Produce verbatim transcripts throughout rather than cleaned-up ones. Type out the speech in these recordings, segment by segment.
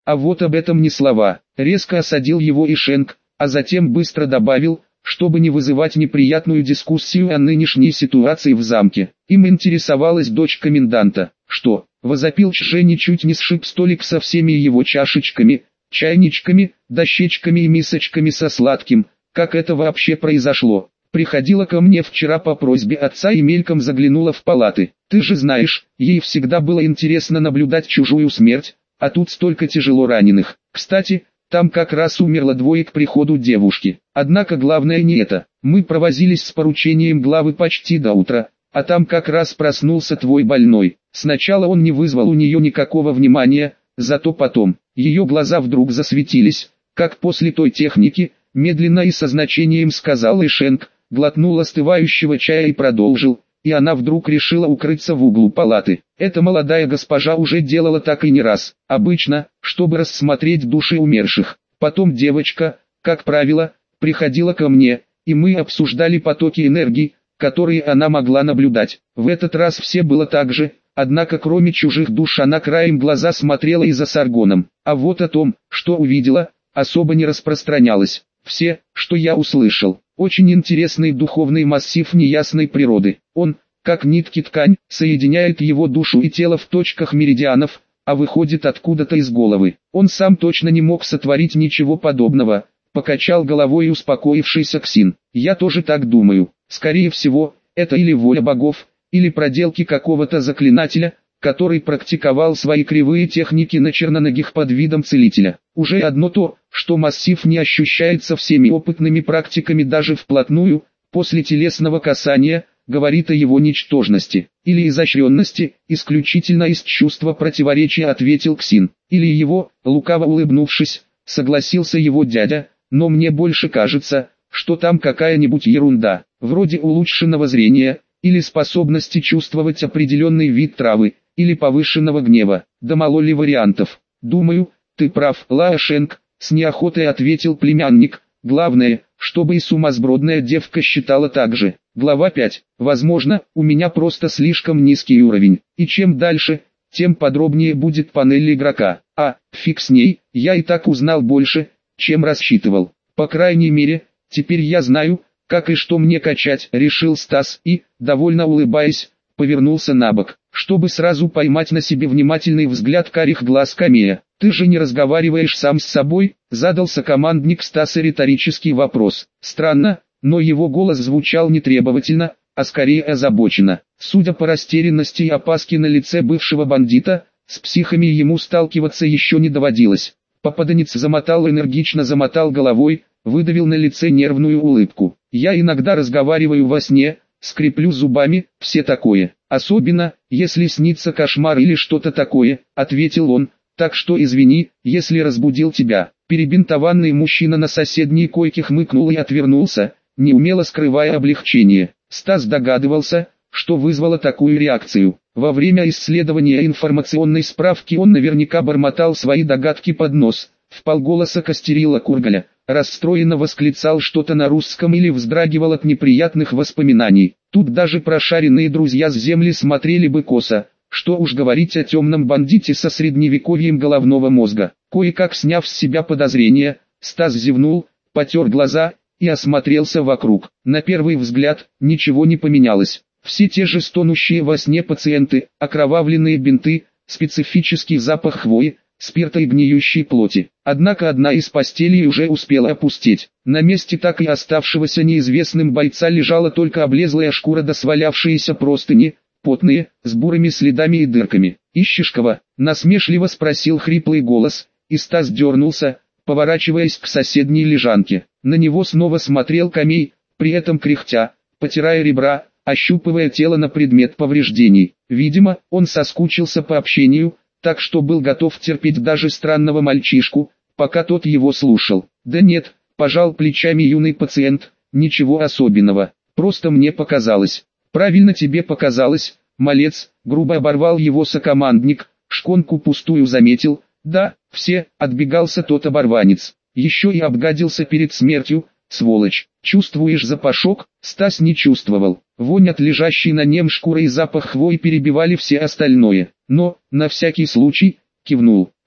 А вот об этом ни слова. Резко осадил его Ишенк, а затем быстро добавил, чтобы не вызывать неприятную дискуссию о нынешней ситуации в замке. Им интересовалась дочь коменданта. Что? Возопил Чжень и чуть не сшиб столик со всеми его чашечками, чайничками, дощечками и мисочками со сладким. Как это вообще произошло? Приходила ко мне вчера по просьбе отца и мельком заглянула в палаты. Ты же знаешь, ей всегда было интересно наблюдать чужую смерть, а тут столько тяжело раненых. Кстати, там как раз умерло двое к приходу девушки. Однако главное не это. Мы провозились с поручением главы почти до утра, а там как раз проснулся твой больной. Сначала он не вызвал у нее никакого внимания, зато потом, ее глаза вдруг засветились, как после той техники, медленно и со значением сказал Ишенк, глотнул остывающего чая и продолжил, и она вдруг решила укрыться в углу палаты. Эта молодая госпожа уже делала так и не раз, обычно, чтобы рассмотреть души умерших. Потом девочка, как правило, приходила ко мне, и мы обсуждали потоки энергии, которые она могла наблюдать. В этот раз все было так же, однако кроме чужих душ она краем глаза смотрела и за Саргоном. А вот о том, что увидела, особо не распространялось. Все, что я услышал, очень интересный духовный массив неясной природы. Он, как нитки ткань, соединяет его душу и тело в точках меридианов, а выходит откуда-то из головы. Он сам точно не мог сотворить ничего подобного, покачал головой и успокоившийся Ксин. Я тоже так думаю. Скорее всего, это или воля богов, или проделки какого-то заклинателя, который практиковал свои кривые техники на черноногих под видом целителя. Уже одно то, что массив не ощущается всеми опытными практиками даже вплотную, после телесного касания, говорит о его ничтожности, или изощренности, исключительно из чувства противоречия, ответил Ксин. Или его, лукаво улыбнувшись, согласился его дядя, но мне больше кажется, что там какая-нибудь ерунда, вроде улучшенного зрения, или способности чувствовать определенный вид травы, или повышенного гнева. Да мало ли вариантов. Думаю, ты прав, Лаошенк, с неохотой ответил племянник. Главное, чтобы и сумасбродная девка считала так же. Глава пять. Возможно, у меня просто слишком низкий уровень. И чем дальше, тем подробнее будет панель игрока. А, фиг с ней, я и так узнал больше, чем рассчитывал. По крайней мере, теперь я знаю, как и что мне качать, решил Стас и, довольно улыбаясь, повернулся на бок, чтобы сразу поймать на себе внимательный взгляд карих глаз Камея. «Ты же не разговариваешь сам с собой?» — задался командник Стаса риторический вопрос. Странно, но его голос звучал не требовательно, а скорее озабоченно. Судя по растерянности и опаске на лице бывшего бандита, с психами ему сталкиваться еще не доводилось. Попаданец замотал энергично замотал головой, выдавил на лице нервную улыбку. «Я иногда разговариваю во сне, скреплю зубами, все такое. Особенно, если снится кошмар или что-то такое», — ответил он. «Так что извини, если разбудил тебя». Перебинтованный мужчина на соседней койке хмыкнул и отвернулся, неумело скрывая облегчение. Стас догадывался, что вызвало такую реакцию. Во время исследования информационной справки он наверняка бормотал свои догадки под нос. Вполголоса костерила Кургаля, расстроенно восклицал что-то на русском или вздрагивал от неприятных воспоминаний. Тут даже прошаренные друзья с земли смотрели бы косо. Что уж говорить о темном бандите со средневековьем головного мозга. Кое-как сняв с себя подозрения, Стас зевнул, потер глаза и осмотрелся вокруг. На первый взгляд, ничего не поменялось. Все те же стонущие во сне пациенты, окровавленные бинты, специфический запах хвои, спирта и гниющей плоти. Однако одна из постелей уже успела опустеть. На месте так и оставшегося неизвестным бойца лежала только облезлая шкура да свалявшиеся простыни, потные, с бурыми следами и дырками. «Ищешь кого?» — насмешливо спросил хриплый голос, и Стас дернулся, поворачиваясь к соседней лежанке. На него снова смотрел Камей, при этом кряхтя, потирая ребра, ощупывая тело на предмет повреждений. Видимо, он соскучился по общению, так что был готов терпеть даже странного мальчишку, пока тот его слушал. «Да нет», — пожал плечами юный пациент, — «ничего особенного, просто мне показалось». «Правильно тебе показалось, малец», — грубо оборвал его сокомандник, шконку пустую заметил. «Да, все», — отбегался тот оборванец. «Еще и обгадился перед смертью, сволочь». «Чувствуешь запашок?» Стас не чувствовал. Вонь от лежащей на нем шкуры и запах хвои перебивали все остальное. Но, на всякий случай, кивнул.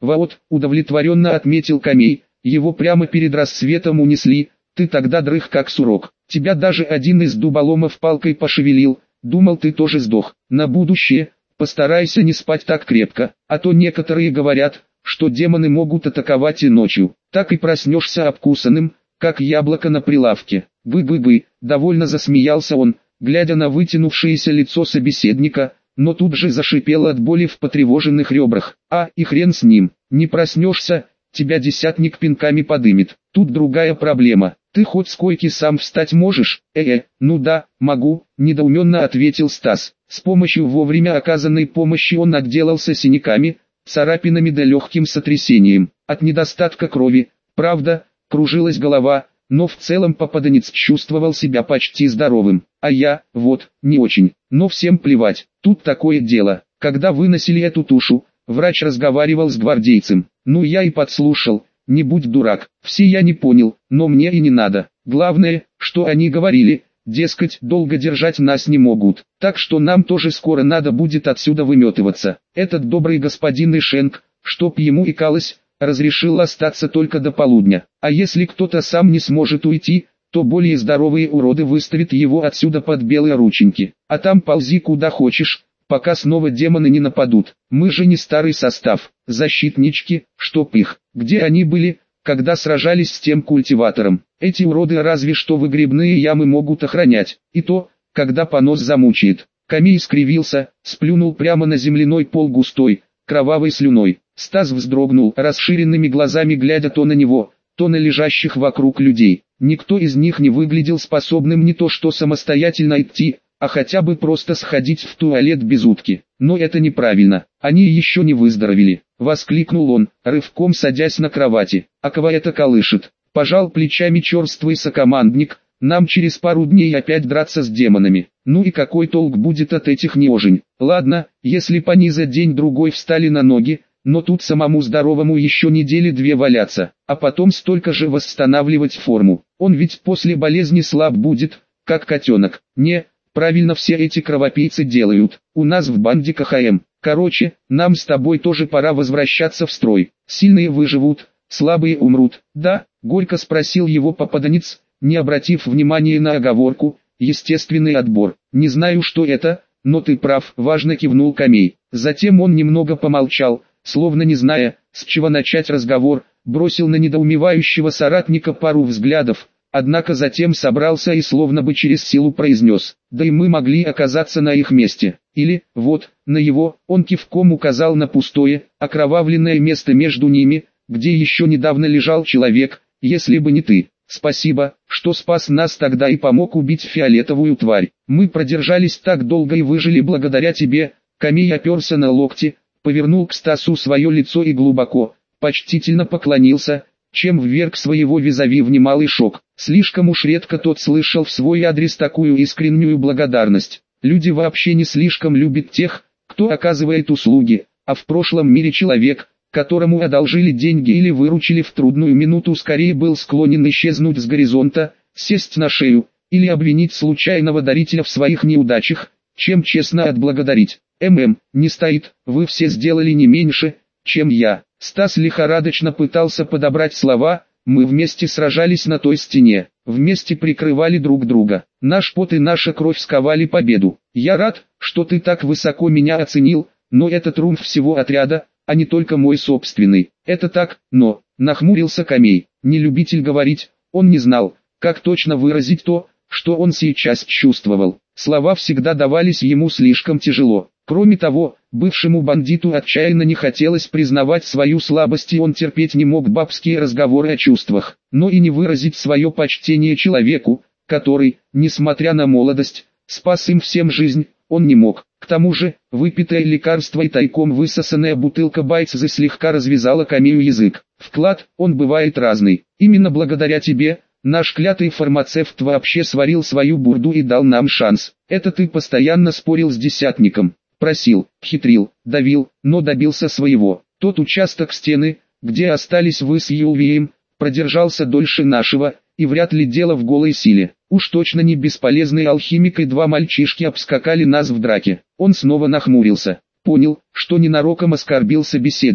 Вот, удовлетворенно отметил Камей, его прямо перед рассветом унесли, ты тогда дрых как сурок. Тебя даже один из дуболомов палкой пошевелил, думал ты тоже сдох. На будущее, постарайся не спать так крепко, а то некоторые говорят, что демоны могут атаковать и ночью. Так и проснешься обкусанным, как яблоко на прилавке. Бы-бы-бы, довольно засмеялся он, глядя на вытянувшееся лицо собеседника, но тут же зашипел от боли в потревоженных ребрах. А, и хрен с ним, не проснешься, тебя десятник пинками подымет. Тут другая проблема. Ты хоть с койки сам встать можешь? Э-э, ну да, могу, недоуменно ответил Стас. С помощью вовремя оказанной помощи он отделался синяками, царапинами да легким сотрясением. От недостатка крови, правда, кружилась голова, но в целом попаданец чувствовал себя почти здоровым. А я, вот, не очень, но всем плевать. Тут такое дело. Когда выносили эту тушу, врач разговаривал с гвардейцем. Ну я и подслушал. Не будь дурак, все я не понял, но мне и не надо. Главное, что они говорили, дескать, долго держать нас не могут. Так что нам тоже скоро надо будет отсюда выметываться. Этот добрый господин Ишенк, чтоб ему икалось, разрешил остаться только до полудня. А если кто-то сам не сможет уйти, то более здоровые уроды выставят его отсюда под белые рученьки. А там ползи куда хочешь, пока снова демоны не нападут. Мы же не старый состав, защитнички, чтоб их. Где они были, когда сражались с тем культиватором? Эти уроды разве что выгребные ямы могут охранять, и то, когда понос замучает. Камей скривился, сплюнул прямо на земляной пол густой, кровавой слюной. Стас вздрогнул, расширенными глазами глядя то на него, то на лежащих вокруг людей. Никто из них не выглядел способным не то что самостоятельно идти, а хотя бы просто сходить в туалет без утки. Но это неправильно, они еще не выздоровели. Воскликнул он, рывком садясь на кровати. А кого это колышет? Пожал плечами черствый сокомандник, нам через пару дней опять драться с демонами. Ну и какой толк будет от этих неожень? Ладно, если б они за день-другой встали на ноги, но тут самому здоровому еще недели две валяться, а потом столько же восстанавливать форму. Он ведь после болезни слаб будет, как котенок. Не, правильно все эти кровопийцы делают. У нас в банде ка ха эм. Короче, нам с тобой тоже пора возвращаться в строй. Сильные выживут, слабые умрут. Да, горько спросил его попаданец, не обратив внимания на оговорку, естественный отбор. Не знаю, что это, но ты прав, важно кивнул Камей. Затем он немного помолчал, словно не зная, с чего начать разговор, бросил на недоумевающего соратника пару взглядов, однако затем собрался и словно бы через силу произнес: да и мы могли оказаться на их месте. Или, вот, на его, он кивком указал на пустое, окровавленное место между ними, где еще недавно лежал человек, если бы не ты. Спасибо, что спас нас тогда и помог убить фиолетовую тварь. Мы продержались так долго и выжили благодаря тебе. Камей оперся на локти, повернул к Стасу свое лицо и глубоко, почтительно поклонился, чем вверг своего визави в немалый шок. Слишком уж редко тот слышал в свой адрес такую искреннюю благодарность. Люди вообще не слишком любят тех, кто оказывает услуги, а в прошлом мире человек, которому одолжили деньги или выручили в трудную минуту, скорее был склонен исчезнуть с горизонта, сесть на шею, или обвинить случайного дарителя в своих неудачах, чем честно отблагодарить. ММ, не стоит, вы все сделали не меньше, чем я. Стас лихорадочно пытался подобрать слова, мы вместе сражались на той стене, вместе прикрывали друг друга. Наш пот и наша кровь сковали победу. Я рад, что ты так высоко меня оценил, но это триумф всего отряда, а не только мой собственный. Это так, но, нахмурился Камей, не любитель говорить, он не знал, как точно выразить то, что он сейчас чувствовал. Слова всегда давались ему слишком тяжело. Кроме того, бывшему бандиту отчаянно не хотелось признавать свою слабость, и он терпеть не мог бабские разговоры о чувствах, но и не выразить свое почтение человеку, который, несмотря на молодость, спас им всем жизнь, он не мог. К тому же, выпитое лекарство и тайком высосанная бутылка Байцзы слегка развязала Камею язык. Вклад, он бывает разный. Именно благодаря тебе, наш клятый фармацевт вообще сварил свою бурду и дал нам шанс. Это ты постоянно спорил с десятником. Просил, хитрил, давил, но добился своего. Тот участок стены, где остались вы с Юлвием, продержался дольше нашего, и вряд ли дело в голой силе. Уж точно не бесполезный алхимик и два мальчишки обскакали нас в драке. Он снова нахмурился. Понял, что ненароком оскорбил собеседника.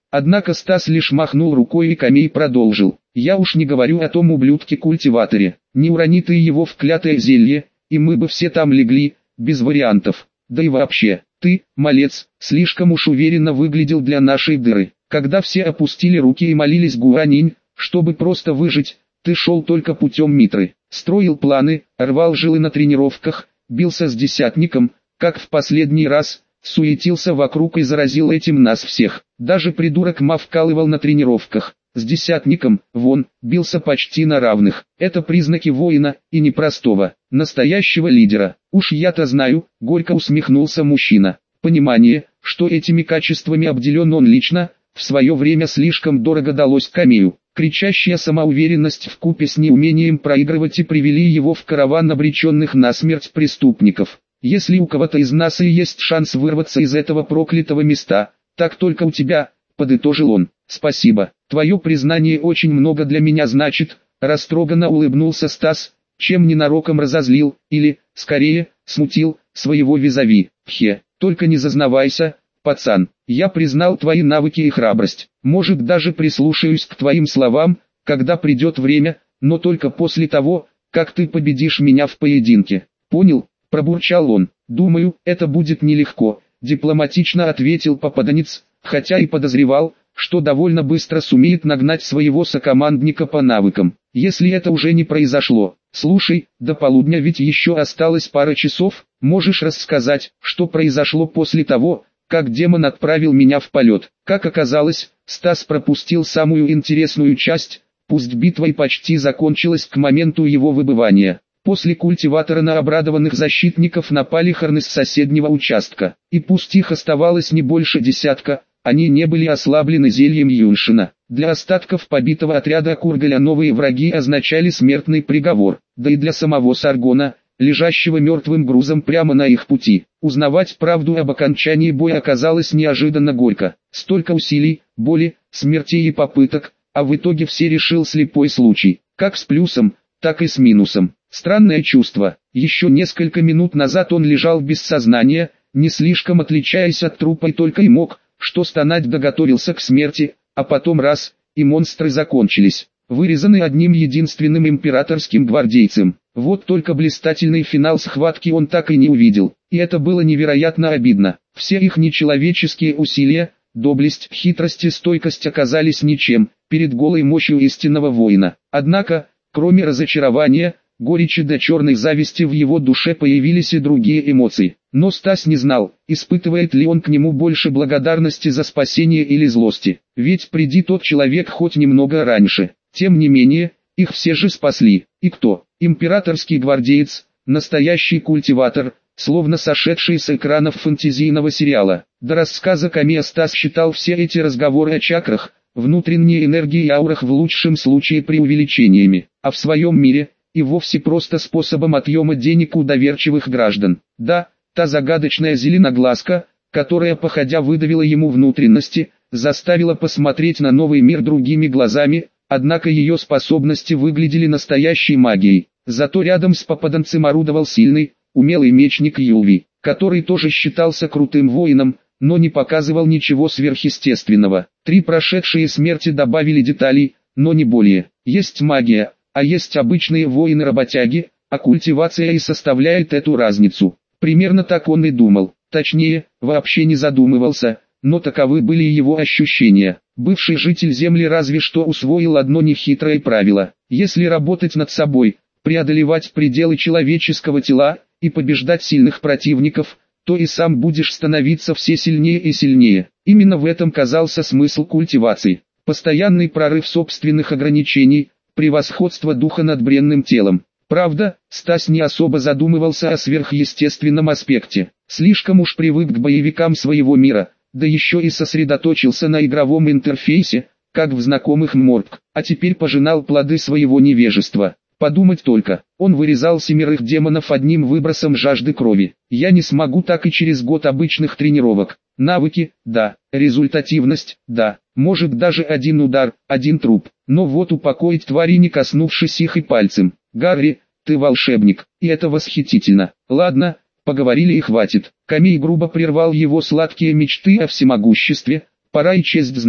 Однако Стас лишь махнул рукой, и Камей продолжил. «Я уж не говорю о том ублюдке-культиваторе. Не урони ты его в клятое зелье, и мы бы все там легли, без вариантов. Да и вообще, ты, малец, слишком уж уверенно выглядел для нашей дыры. Когда все опустили руки и молились Гуанинь, чтобы просто выжить, ты шел только путем Митры. Строил планы, рвал жилы на тренировках, бился с десятником, как в последний раз, суетился вокруг и заразил этим нас всех. Даже придурок Ма вкалывал на тренировках. С десятником, вон, бился почти на равных. Это признаки воина, и непростого, настоящего лидера. Уж я-то знаю, горько усмехнулся мужчина. Понимание, что этими качествами обделен он лично, в свое время слишком дорого далось Камею. Кричащая самоуверенность вкупе с неумением проигрывать и привели его в караван обреченных на смерть преступников. Если у кого-то из нас и есть шанс вырваться из этого проклятого места, так только у тебя, подытожил он. Спасибо, твое признание очень много для меня значит, растроганно улыбнулся Стас, чем ненароком разозлил, или, скорее, смутил, своего визави. Хе, только не зазнавайся, пацан, я признал твои навыки и храбрость, может даже прислушаюсь к твоим словам, когда придет время, но только после того, как ты победишь меня в поединке. Понял? Пробурчал он. Думаю, это будет нелегко, дипломатично ответил попаданец, хотя и подозревал, что довольно быстро сумеет нагнать своего сокомандника по навыкам. Если это уже не произошло, слушай, до полудня ведь еще осталось пара часов, можешь рассказать, что произошло после того, как демон отправил меня в полет. Как оказалось, Стас пропустил самую интересную часть, пусть битва и почти закончилась к моменту его выбывания. После культиватора на обрадованных защитников напали хорны с соседнего участка, и пусть их оставалось не больше десятка, они не были ослаблены зельем Юншина. Для остатков побитого отряда Кургаля новые враги означали смертный приговор, да и для самого Саргона, лежащего мертвым грузом прямо на их пути. Узнавать правду об окончании боя оказалось неожиданно горько. Столько усилий, боли, смертей и попыток, а в итоге все решил слепой случай, как с плюсом, так и с минусом. Странное чувство. Еще несколько минут назад он лежал без сознания, не слишком отличаясь от трупа, и только и мог, что стонать, да готовился к смерти, а потом раз, и монстры закончились, вырезаны одним единственным императорским гвардейцем. Вот только блистательный финал схватки он так и не увидел, и это было невероятно обидно. Все их нечеловеческие усилия, доблесть, хитрость и стойкость оказались ничем, перед голой мощью истинного воина. Однако, кроме разочарования, горечи да черной зависти в его душе появились и другие эмоции. Но Стас не знал, испытывает ли он к нему больше благодарности за спасение или злости. Ведь приди тот человек хоть немного раньше. Тем не менее, их все же спасли. И кто? Императорский гвардеец, настоящий культиватор, словно сошедший с экранов фэнтезийного сериала. До рассказа Камея Стас считал все эти разговоры о чакрах, внутренней энергии и аурах в лучшем случае преувеличениями, а в своем мире и вовсе просто способом отъема денег у доверчивых граждан. Да, та загадочная зеленоглазка, которая походя выдавила ему внутренности, заставила посмотреть на новый мир другими глазами, однако ее способности выглядели настоящей магией. Зато рядом с попаданцем орудовал сильный, умелый мечник Юлви, который тоже считался крутым воином, но не показывал ничего сверхъестественного. Три прошедшие смерти добавили деталей, но не более. Есть магия, а есть обычные воины-работяги, а культивация и составляет эту разницу. Примерно так он и думал, точнее, вообще не задумывался, но таковы были его ощущения. Бывший житель Земли разве что усвоил одно нехитрое правило: если работать над собой, преодолевать пределы человеческого тела и побеждать сильных противников, то и сам будешь становиться все сильнее и сильнее. Именно в этом казался смысл культивации. Постоянный прорыв собственных ограничений, превосходство духа над бренным телом. Правда, Стас не особо задумывался о сверхъестественном аспекте. Слишком уж привык к боевикам своего мира, да еще и сосредоточился на игровом интерфейсе, как в знакомых Морг, а теперь пожинал плоды своего невежества. Подумать только, он вырезал семерых демонов одним выбросом жажды крови. Я не смогу так и через год обычных тренировок. Навыки, да, результативность, да, может даже один удар, один труп. Но вот упокоить твари, не коснувшись их и пальцем. Гарри, ты волшебник, и это восхитительно. Ладно, поговорили и хватит. Камей грубо прервал его сладкие мечты о всемогуществе. Пора и честь знать.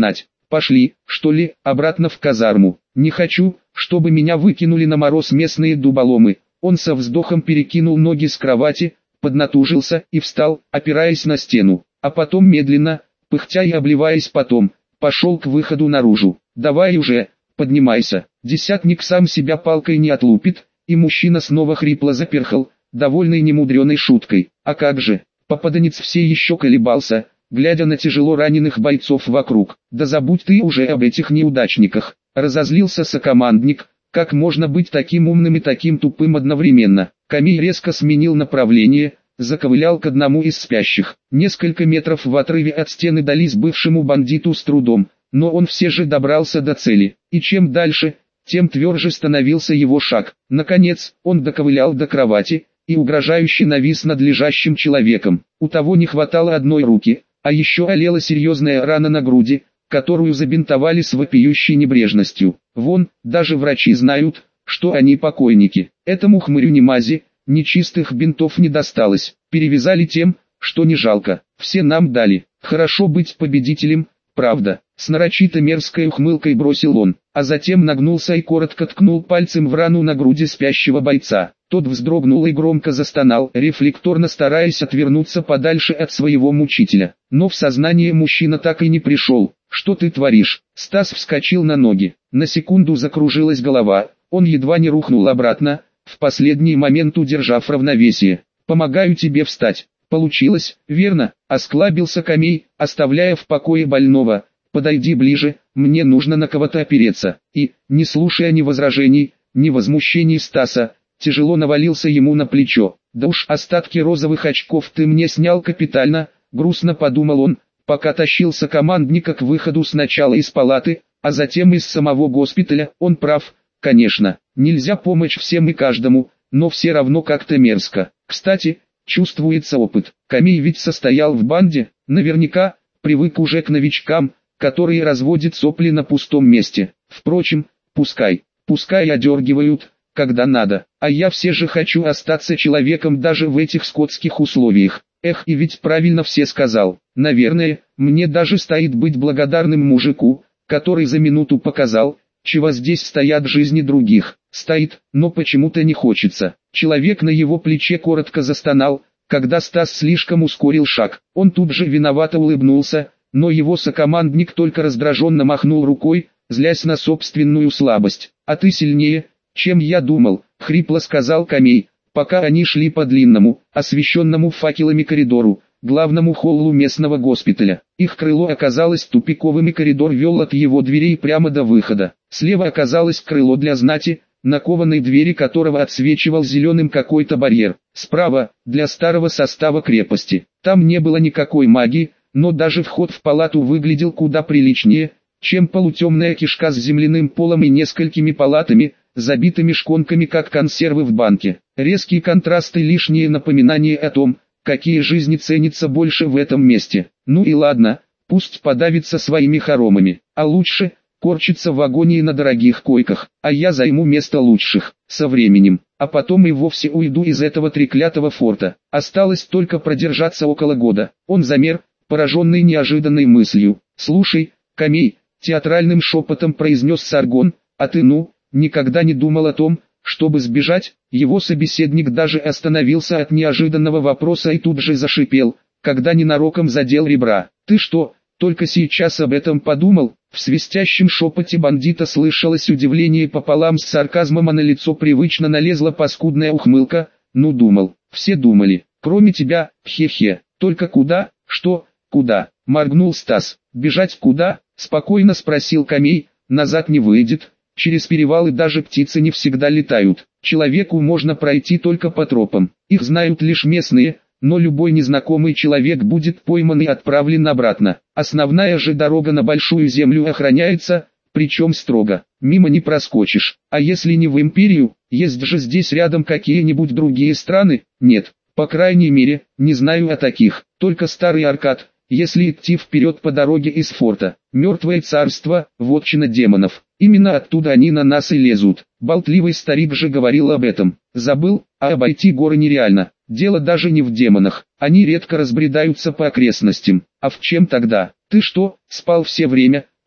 Пошли, что ли, обратно в казарму. Не хочу, чтобы меня выкинули на мороз местные дуболомы. Он со вздохом перекинул ноги с кровати, поднатужился и встал, опираясь на стену. А потом медленно, пыхтя и обливаясь потом, пошел к выходу наружу. Давай уже, поднимайся. Десятник сам себя палкой не отлупит, и мужчина снова хрипло заперхал, довольный немудреной шуткой. А как же, попаданец все еще колебался, глядя на тяжело раненых бойцов вокруг. Да забудь ты уже об этих неудачниках. Разозлился сокомандник, как можно быть таким умным и таким тупым одновременно. Камиль резко сменил направление, заковылял к одному из спящих. Несколько метров в отрыве от стены дались бывшему бандиту с трудом, но он все же добрался до цели. И чем дальше, тем тверже становился его шаг. Наконец, он доковылял до кровати и угрожающе навис над лежащим человеком. У того не хватало одной руки, а еще олела серьезная рана на груди, которую забинтовали с вопиющей небрежностью. Вон, даже врачи знают, что они покойники. Этому хмырю ни мази, ни чистых бинтов не досталось. Перевязали тем, что не жалко. Все нам дали. Хорошо быть победителем, правда. С нарочито мерзкой ухмылкой бросил он, а затем нагнулся и коротко ткнул пальцем в рану на груди спящего бойца. Тот вздрогнул и громко застонал, рефлекторно стараясь отвернуться подальше от своего мучителя. Но в сознание мужчина так и не пришел. «Что ты творишь?» Стас вскочил на ноги. На секунду закружилась голова, он едва не рухнул обратно, в последний момент удержав равновесие. «Помогаю тебе встать». «Получилось, верно?» Осклабился Камей, оставляя в покое больного. «Подойди ближе, мне нужно на кого-то опереться». И, не слушая ни возражений, ни возмущений Стаса, тяжело навалился ему на плечо. «Да уж остатки розовых очков ты мне снял капитально», грустно подумал он, пока тащился командника к выходу сначала из палаты, а затем из самого госпиталя. Он прав, конечно, нельзя помочь всем и каждому, но все равно как-то мерзко. Кстати, чувствуется опыт. Камей ведь состоял в банде, наверняка, привык уже к новичкам, которые разводят сопли на пустом месте. Впрочем, пускай, пускай одергивают, когда надо, а я все же хочу остаться человеком даже в этих скотских условиях. Эх, и ведь правильно все сказал. Наверное, мне даже стоит быть благодарным мужику, который за минуту показал, чего здесь стоят жизни других. Стоит, но почему-то не хочется. Человек на его плече коротко застонал, когда Стас слишком ускорил шаг. Он тут же виновато улыбнулся, но его сокомандник только раздраженно махнул рукой, злясь на собственную слабость. «А ты сильнее, чем я думал», — хрипло сказал Камей, пока они шли по длинному, освещенному факелами коридору, главному холлу местного госпиталя. Их крыло оказалось тупиковым и коридор вел от его дверей прямо до выхода. Слева оказалось крыло для знати, на кованой двери которого отсвечивал зеленым какой-то барьер. Справа, для старого состава крепости. Там не было никакой магии, но даже вход в палату выглядел куда приличнее, чем полутемная кишка с земляным полом и несколькими палатами, забитыми шконками как консервы в банке. Резкие контрасты, лишние напоминания о том, какие жизни ценятся больше в этом месте. Ну и ладно, пусть подавится своими хоромами, а лучше корчится в агонии на дорогих койках, а я займу место лучших, со временем, а потом и вовсе уйду из этого треклятого форта. Осталось только продержаться около года. Он замер, пораженный неожиданной мыслью. «Слушай, Камей», театральным шепотом произнес Саргон, «а ты ну, никогда не думал о том, чтобы сбежать?» Его собеседник даже остановился от неожиданного вопроса и тут же зашипел, когда ненароком задел ребра. «Ты что, только сейчас об этом подумал?» В свистящем шепоте бандита слышалось удивление пополам с сарказмом, а на лицо привычно налезла паскудная ухмылка. «Ну думал, все думали, кроме тебя, хе-хе. Только куда, что, куда?» Моргнул Стас. «Бежать куда?» Спокойно спросил Камей. «Назад не выйдет. Через перевалы даже птицы не всегда летают. Человеку можно пройти только по тропам. Их знают лишь местные, но любой незнакомый человек будет пойман и отправлен обратно. Основная же дорога на Большую Землю охраняется, причем строго. Мимо не проскочишь. А если не в Империю, есть же здесь рядом какие-нибудь другие страны? Нет, по крайней мере, не знаю о таких. Только Старый Аркад, если идти вперед по дороге из форта. Мертвое царство, вотчина демонов. Именно оттуда они на нас и лезут. Болтливый старик же говорил об этом. Забыл, а обойти горы нереально. Дело даже не в демонах. Они редко разбредаются по окрестностям. А в чем тогда? Ты что, спал все время,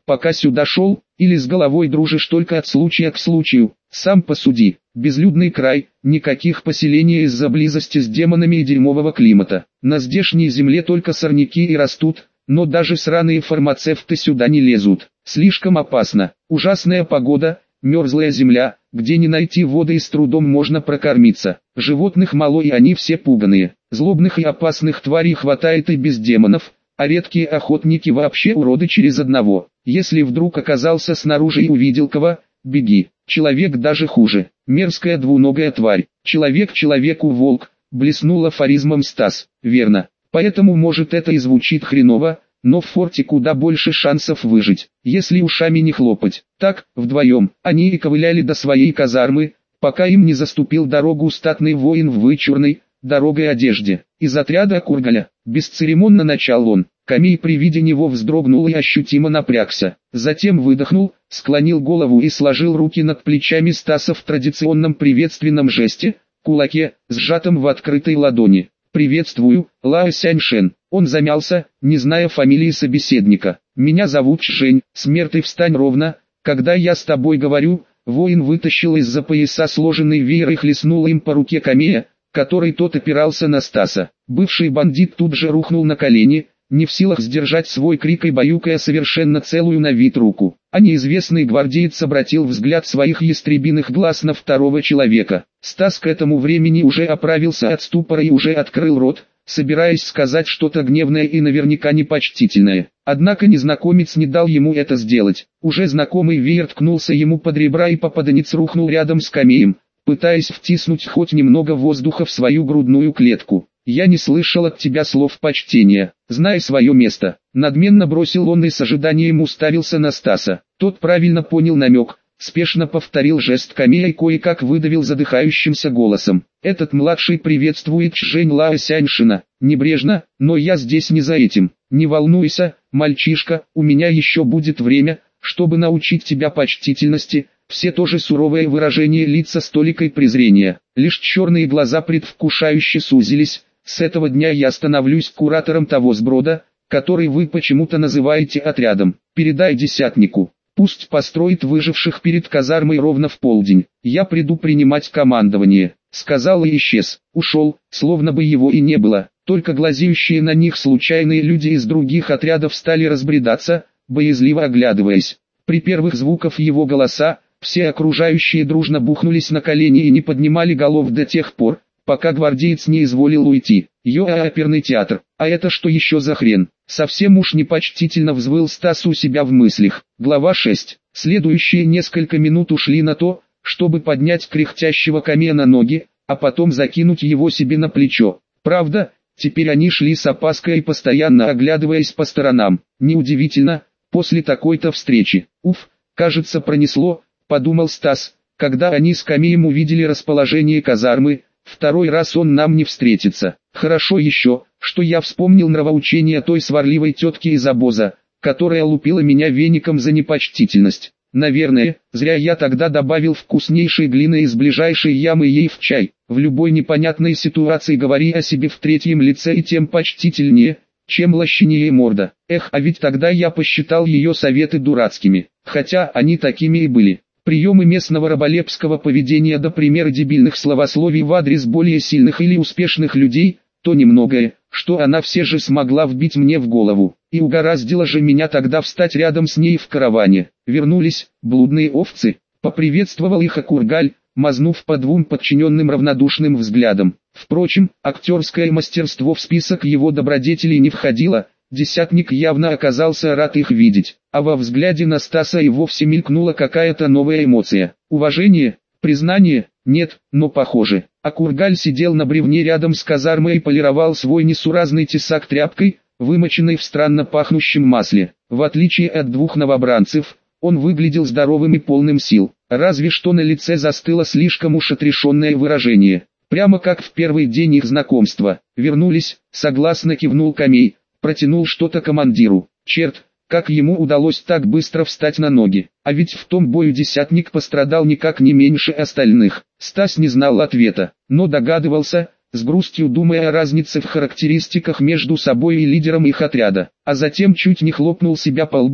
пока сюда шел, или с головой дружишь только от случая к случаю, сам посуди. Безлюдный край, никаких поселений из-за близости с демонами и дерьмового климата. На здешней земле только сорняки и растут, но даже сраные фармацевты сюда не лезут. Слишком опасно. Ужасная погода, мерзлая земля, где не найти воды и с трудом можно прокормиться. Животных мало и они все пуганые. Злобных и опасных тварей хватает и без демонов, а редкие охотники вообще уроды через одного. Если вдруг оказался снаружи и увидел кого, беги. Человек даже хуже. Мерзкая двуногая тварь. Человек человеку волк, блеснул афоризмом Стас. Верно. Поэтому может это и звучит хреново, но в форте куда больше шансов выжить, если ушами не хлопать. Так, вдвоем, они и ковыляли до своей казармы, пока им не заступил дорогу статный воин в вычурной, дорогой одежде. Из отряда Кургаля, бесцеремонно начал он. Камей при виде него вздрогнул и ощутимо напрягся. Затем выдохнул, склонил голову и сложил руки над плечами Стаса в традиционном приветственном жесте, кулаке, сжатом в открытой ладони. «Приветствую, Лао Сяньшен». Он замялся, не зная фамилии собеседника. «Меня зовут Чжень, смертный, встань ровно, когда я с тобой говорю». Воин вытащил из-за пояса сложенный веер и хлестнул им по руке Камея, который тот опирался на Стаса. Бывший бандит тут же рухнул на колени, не в силах сдержать свой крик и баюкая совершенно целую на вид руку. А неизвестный гвардеец обратил взгляд своих ястребиных глаз на второго человека. Стас к этому времени уже оправился от ступора и уже открыл рот, собираясь сказать что-то гневное и наверняка непочтительное. Однако незнакомец не дал ему это сделать. Уже знакомый веер ткнулся ему под ребра и попаданец рухнул рядом с Камеем, пытаясь втиснуть хоть немного воздуха в свою грудную клетку. «Я не слышал от тебя слов почтения, знай свое место», — надменно бросил он и с ожиданием уставился на Стаса. Тот правильно понял намек, спешно повторил жест Камея и кое-как выдавил задыхающимся голосом. «Этот младший приветствует Чжень Лао Сяньшина, небрежно, но я здесь не за этим. Не волнуйся, мальчишка, у меня еще будет время, чтобы научить тебя почтительности». Все тоже суровое выражение лица с толикой презрения, лишь черные глаза предвкушающе сузились. «С этого дня я становлюсь куратором того сброда, который вы почему-то называете отрядом. Передай десятнику, пусть построит выживших перед казармой ровно в полдень. Я приду принимать командование», — сказал и исчез. Ушел, словно бы его и не было, только глазеющие на них случайные люди из других отрядов стали разбредаться, боязливо оглядываясь. При первых звуках его голоса, все окружающие дружно бухнулись на колени и не поднимали голов до тех пор, пока гвардеец не изволил уйти. «Йоа, оперный театр, а это что еще за хрен?» Совсем уж непочтительно взвыл Стас у себя в мыслях. Глава шесть. Следующие несколько минут ушли на то, чтобы поднять кряхтящего Камея на ноги, а потом закинуть его себе на плечо. Правда, теперь они шли с опаской и постоянно оглядываясь по сторонам. Неудивительно, после такой-то встречи. «Уф, кажется, пронесло», — подумал Стас, когда они с Камеем увидели расположение казармы. «Второй раз он нам не встретится. Хорошо еще, что я вспомнил нравоучение той сварливой тетки из обоза, которая лупила меня веником за непочтительность. Наверное, зря я тогда добавил вкуснейшей глины из ближайшей ямы ей в чай. В любой непонятной ситуации говори о себе в третьем лице и тем почтительнее, чем лощинее морда. Эх, а ведь тогда я посчитал ее советы дурацкими, хотя они такими и были». Приемы местного раболепского поведения до примера дебильных словословий в адрес более сильных или успешных людей, то немногое, что она все же смогла вбить мне в голову. И угораздило же меня тогда встать рядом с ней в караване. Вернулись, блудные овцы, поприветствовал их Акургаль, мазнув по двум подчиненным равнодушным взглядом. Впрочем, актерское мастерство в список его добродетелей не входило. Десятник явно оказался рад их видеть, а во взгляде на Стаса и вовсе мелькнула какая-то новая эмоция. Уважение, признание, нет, но похоже. Акургаль сидел на бревне рядом с казармой и полировал свой несуразный тесак тряпкой, вымоченной в странно пахнущем масле. В отличие от двух новобранцев, он выглядел здоровым и полным сил, разве что на лице застыло слишком уж отрешенное выражение. Прямо как в первый день их знакомства. «Вернулись», согласно кивнул Камей. Протянул что-то командиру. Черт, как ему удалось так быстро встать на ноги. А ведь в том бою десятник пострадал никак не меньше остальных. Стас не знал ответа, но догадывался, с грустью думая о разнице в характеристиках между собой и лидером их отряда. А затем чуть не хлопнул себя по лбу,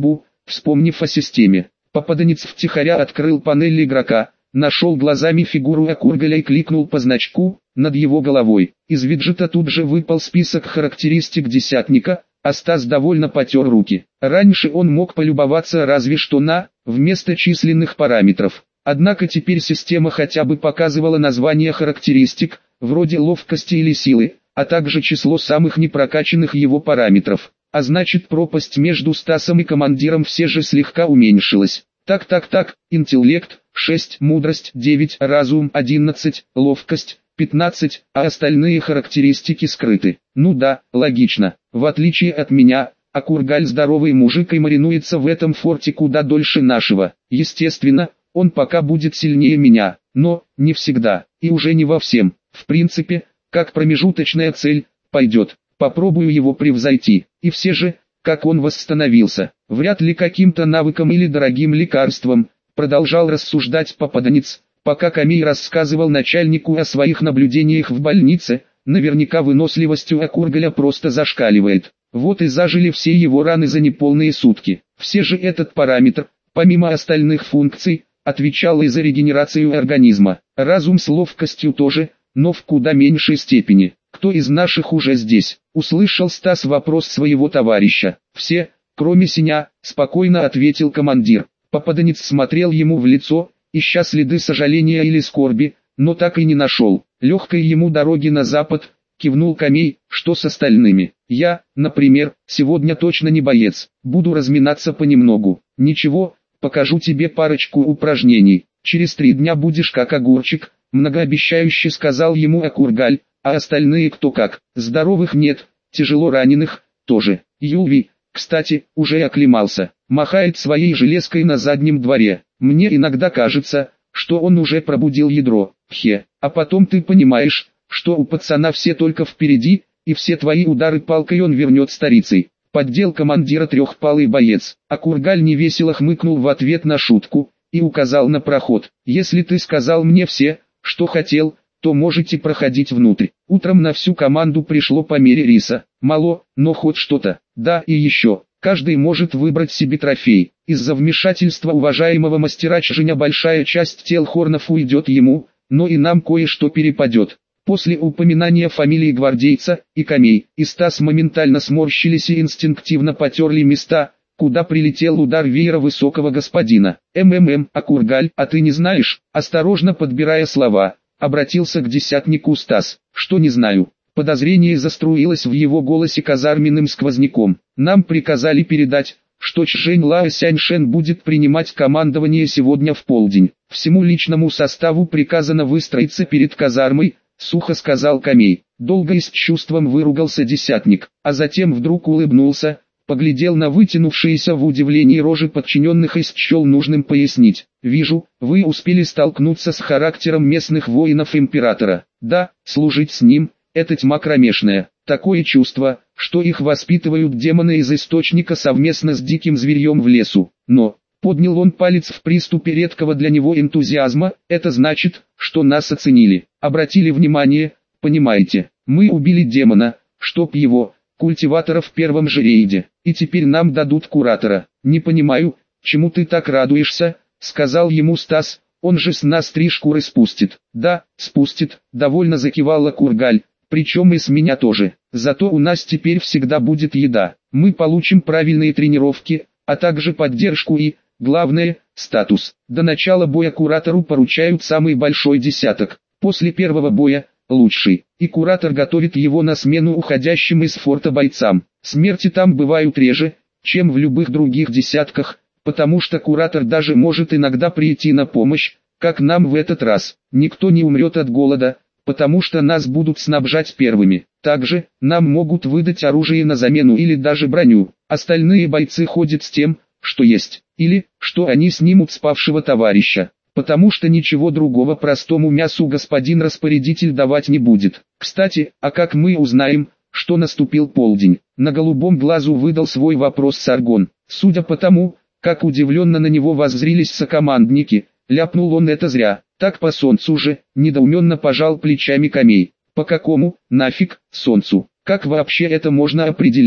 вспомнив о системе. Попаданец втихаря открыл панель игрока, нашел глазами фигуру Акургаля и кликнул по значку над его головой. Из виджета тут же выпал список характеристик десятника, а Стас довольно потер руки. Раньше он мог полюбоваться разве что на, вместо численных параметров. Однако теперь система хотя бы показывала названия характеристик, вроде ловкости или силы, а также число самых непрокачанных его параметров. А значит, пропасть между Стасом и командиром все же слегка уменьшилась. Так-так-так, интеллект шесть, мудрость девять, разум одиннадцать, ловкость пятнадцать, а остальные характеристики скрыты. Ну да, логично. В отличие от меня, Акургаль здоровый мужик и маринуется в этом форте куда дольше нашего. Естественно, он пока будет сильнее меня, но не всегда, и уже не во всем. В принципе, как промежуточная цель, пойдет. Попробую его превзойти. И все же, как он восстановился, вряд ли каким-то навыком или дорогим лекарством, продолжал рассуждать попаданец, пока Камей рассказывал начальнику о своих наблюдениях в больнице. Наверняка выносливость у Акургаля просто зашкаливает. Вот и зажили все его раны за неполные сутки. Все же этот параметр, помимо остальных функций, отвечал и за регенерацию организма. Разум с ловкостью тоже, но в куда меньшей степени. «Кто из наших уже здесь?» — услышал Стас вопрос своего товарища. «Все, кроме Синя», — спокойно ответил командир. Попаданец смотрел ему в лицо, ища следы сожаления или скорби, но так и не нашел. Легкой ему дороги на запад, кивнул Камей. «Что с остальными? Я, например, сегодня точно не боец, буду разминаться понемногу. Ничего, покажу тебе парочку упражнений. Через три дня будешь как огурчик», — многообещающе сказал ему Акургаль. «А остальные кто как? Здоровых нет, тяжело раненых тоже. Юлви, кстати, уже оклемался, махает своей железкой на заднем дворе. Мне иногда кажется, что он уже пробудил ядро. Хе, а потом ты понимаешь, что у пацана все только впереди, и все твои удары палкой он вернет старицей». Поддел командира трехпалый боец. Акургаль невесело хмыкнул в ответ на шутку и указал на проход. «Если ты сказал мне все, что хотел, то можете проходить внутрь». Утром на всю команду пришло по мере риса. Мало, но хоть что-то. Да и еще, каждый может выбрать себе трофей. Из-за вмешательства уважаемого мастера Чжэня большая часть тел хорнов уйдет ему, но и нам кое-что перепадет. После упоминания фамилии гвардейца и Камей, и Стас моментально сморщились и инстинктивно потерли места, куда прилетел удар веера высокого господина. «МММ, Акургаль, а ты не знаешь?» Осторожно подбирая слова, обратился к десятнику Стас. «Что не знаю?» Подозрение заструилось в его голосе казарменным сквозняком. «Нам приказали передать, что Чжэнь Лао Сяньшэн будет принимать командование сегодня в полдень. Всему личному составу приказано выстроиться перед казармой», — сухо сказал Камей. Долго и с чувством выругался десятник, а затем вдруг улыбнулся, поглядел на вытянувшиеся в удивлении рожи подчиненных и счел нужным пояснить. «Вижу, вы успели столкнуться с характером местных воинов императора. Да, служить с ним – это тьма кромешная. Такое чувство, что их воспитывают демоны из источника совместно с диким зверьем в лесу. Но...» Поднял он палец в приступе редкого для него энтузиазма. «Это значит, что нас оценили, обратили внимание, понимаете? Мы убили демона, чтоб его, культиватора в первом же рейде, и теперь нам дадут куратора. Не понимаю, чему ты так радуешься», — сказал ему Стас. «Он же с нас три шкуры спустит». «Да, спустит», — довольно закивал Акургаль. «Причем и с меня тоже. Зато у нас теперь всегда будет еда. Мы получим правильные тренировки, а также поддержку и, главное, статус. До начала боя куратору поручают самый большой десяток. После первого боя – лучший. И куратор готовит его на смену уходящим из форта бойцам. Смерти там бывают реже, чем в любых других десятках, потому что куратор даже может иногда прийти на помощь, как нам в этот раз. Никто не умрет от голода, потому что нас будут снабжать первыми. Также, нам могут выдать оружие на замену или даже броню. Остальные бойцы ходят с тем, что есть, или, что они снимут с павшего товарища, потому что ничего другого простому мясу господин-распорядитель давать не будет. Кстати, а как мы узнаем, что наступил полдень? На голубом глазу выдал свой вопрос Саргон. Судя по тому, как удивленно на него воззрились сокомандники, ляпнул он это зря. Так по солнцу же, недоуменно пожал плечами Камей. По какому, нафиг, солнцу? Как вообще это можно определить?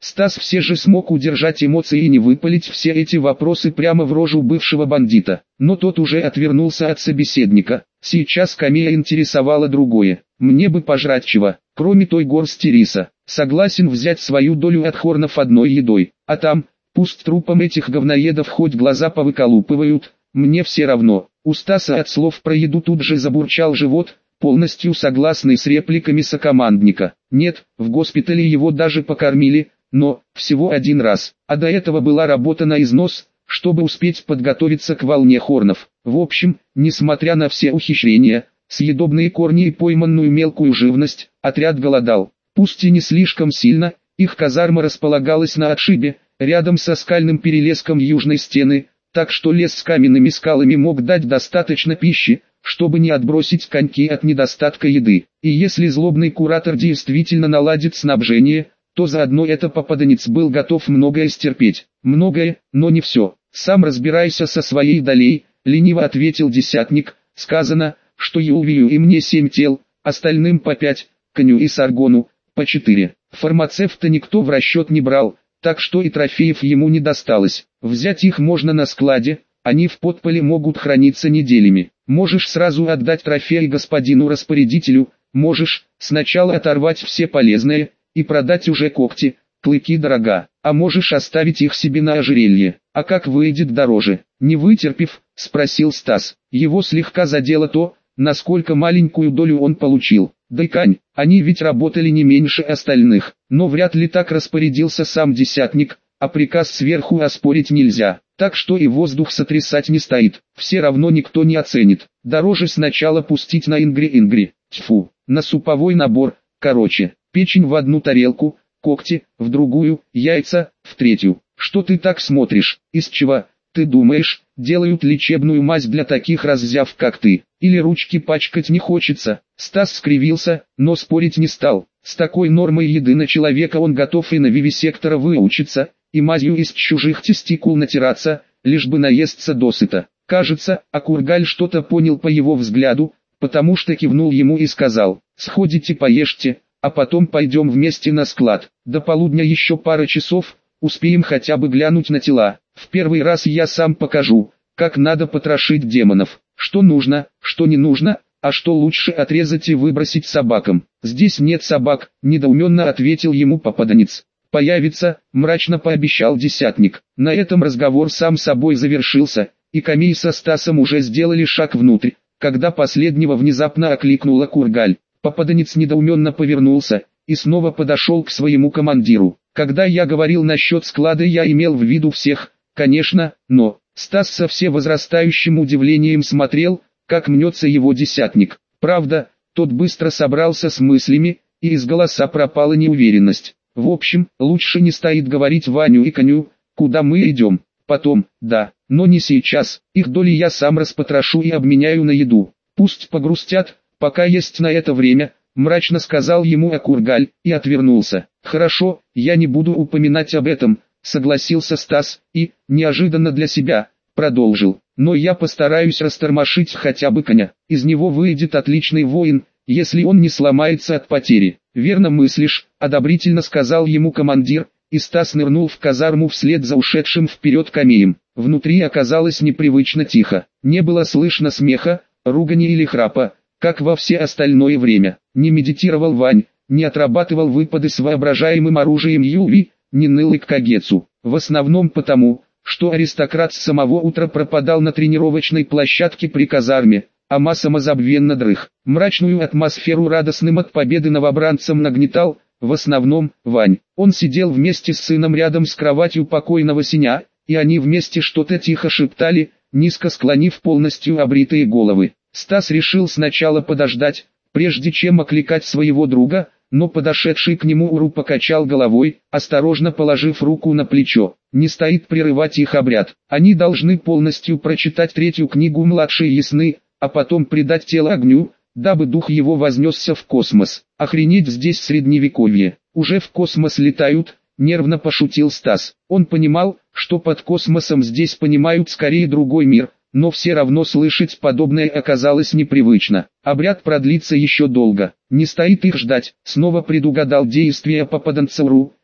Стас все же смог удержать эмоции и не выпалить все эти вопросы прямо в рожу бывшего бандита. Но тот уже отвернулся от собеседника. Сейчас Камея интересовало другое. Мне бы пожрать чего, кроме той горсти риса. Согласен взять свою долю от хорнов одной едой. А там, пусть трупом этих говноедов хоть глаза повыколупывают, мне все равно. У Стаса от слов про еду тут же забурчал живот, полностью согласный с репликами сокомандника. Нет, в госпитале его даже покормили, но всего один раз, а до этого была работа на износ, чтобы успеть подготовиться к волне хорнов. В общем, несмотря на все ухищрения, съедобные корни и пойманную мелкую живность, отряд голодал. Пусть и не слишком сильно, их казарма располагалась на отшибе, рядом со скальным перелеском южной стены, так что лес с каменными скалами мог дать достаточно пищи, чтобы не отбросить коньки от недостатка еды. И если злобный куратор действительно наладит снабжение, то заодно это попаданец был готов многое стерпеть. Многое, но не все. «Сам разбирайся со своей долей», — лениво ответил десятник. «Сказано, что Юлвию и мне семь тел, остальным по пять, Коню и Саргону по четыре. Фармацевта никто в расчет не брал, так что и трофеев ему не досталось. Взять их можно на складе, они в подполе могут храниться неделями. Можешь сразу отдать трофеи господину-распорядителю, можешь сначала оторвать все полезные и продать уже когти, клыки дорога, а можешь оставить их себе на ожерелье. А как выйдет дороже?» Не вытерпев, спросил Стас. Его слегка задело то, насколько маленькую долю он получил. Дайкань, они ведь работали не меньше остальных, но вряд ли так распорядился сам десятник, а приказ сверху оспорить нельзя, так что и воздух сотрясать не стоит, все равно никто не оценит. Дороже сначала пустить на ингри-ингри, тьфу, на суповой набор, короче, печень в одну тарелку, когти, в другую, яйца, в третью. Что ты так смотришь, из чего, ты думаешь, делают лечебную мазь для таких раззяв как ты, или ручки пачкать не хочется? Стас скривился, но спорить не стал. С такой нормой еды на человека он готов и на вивисектора выучиться, и мазью из чужих тестикул натираться, лишь бы наесться досыта. Кажется, Акургаль что-то понял по его взгляду, потому что кивнул ему и сказал: «Сходите поешьте, а потом пойдем вместе на склад. До полудня еще пара часов, успеем хотя бы глянуть на тела. В первый раз я сам покажу, как надо потрошить демонов, что нужно, что не нужно, а что лучше отрезать и выбросить собакам». «Здесь нет собак», — недоуменно ответил ему попаданец. «Появится», — мрачно пообещал десятник. На этом разговор сам собой завершился, и Камей со Стасом уже сделали шаг внутрь, когда последнего внезапно окликнула Кургаль. Попаданец недоуменно повернулся и снова подошел к своему командиру. «Когда я говорил насчет склада, я имел в виду всех, конечно, но...» Стас со всевозрастающим удивлением смотрел, как мнется его десятник. Правда, тот быстро собрался с мыслями, и из голоса пропала неуверенность. «В общем, лучше не стоит говорить Ваню и Коню, куда мы идем. Потом, да, но не сейчас. Их доли я сам распотрошу и обменяю на еду. Пусть погрустят, пока есть на это время», — мрачно сказал ему Акургаль, и отвернулся. «Хорошо, я не буду упоминать об этом», — согласился Стас, и, неожиданно для себя, продолжил. «Но я постараюсь растормошить хотя бы Коня. Из него выйдет отличный воин, если он не сломается от потери». «Верно мыслишь», — одобрительно сказал ему командир, и Стас нырнул в казарму вслед за ушедшим вперед Камеем. Внутри оказалось непривычно тихо. Не было слышно смеха, ругани или храпа, как во все остальное время. Не медитировал Вань, не отрабатывал выпады с воображаемым оружием Юви, не ныл и к Кагецу. В основном потому, что аристократ с самого утра пропадал на тренировочной площадке при казарме, а Ма самозабвенно дрых. Мрачную атмосферу радостным от победы новобранцам нагнетал, в основном, Вань. Он сидел вместе с сыном рядом с кроватью покойного Синя, и они вместе что-то тихо шептали, низко склонив полностью обритые головы. Стас решил сначала подождать, прежде чем окликать своего друга, но подошедший к нему Уру покачал головой, осторожно положив руку на плечо. Не стоит прерывать их обряд. Они должны полностью прочитать третью книгу младшей Ясны, а потом предать тело огню, дабы дух его вознесся в космос. Охренеть, здесь средневековье. Уже в космос летают, нервно пошутил Стас. Он понимал, что под космосом здесь понимают скорее другой мир, но все равно слышать подобное оказалось непривычно. Обряд продлится еще долго. Не стоит их ждать, снова предугадал действия попаданца Уру,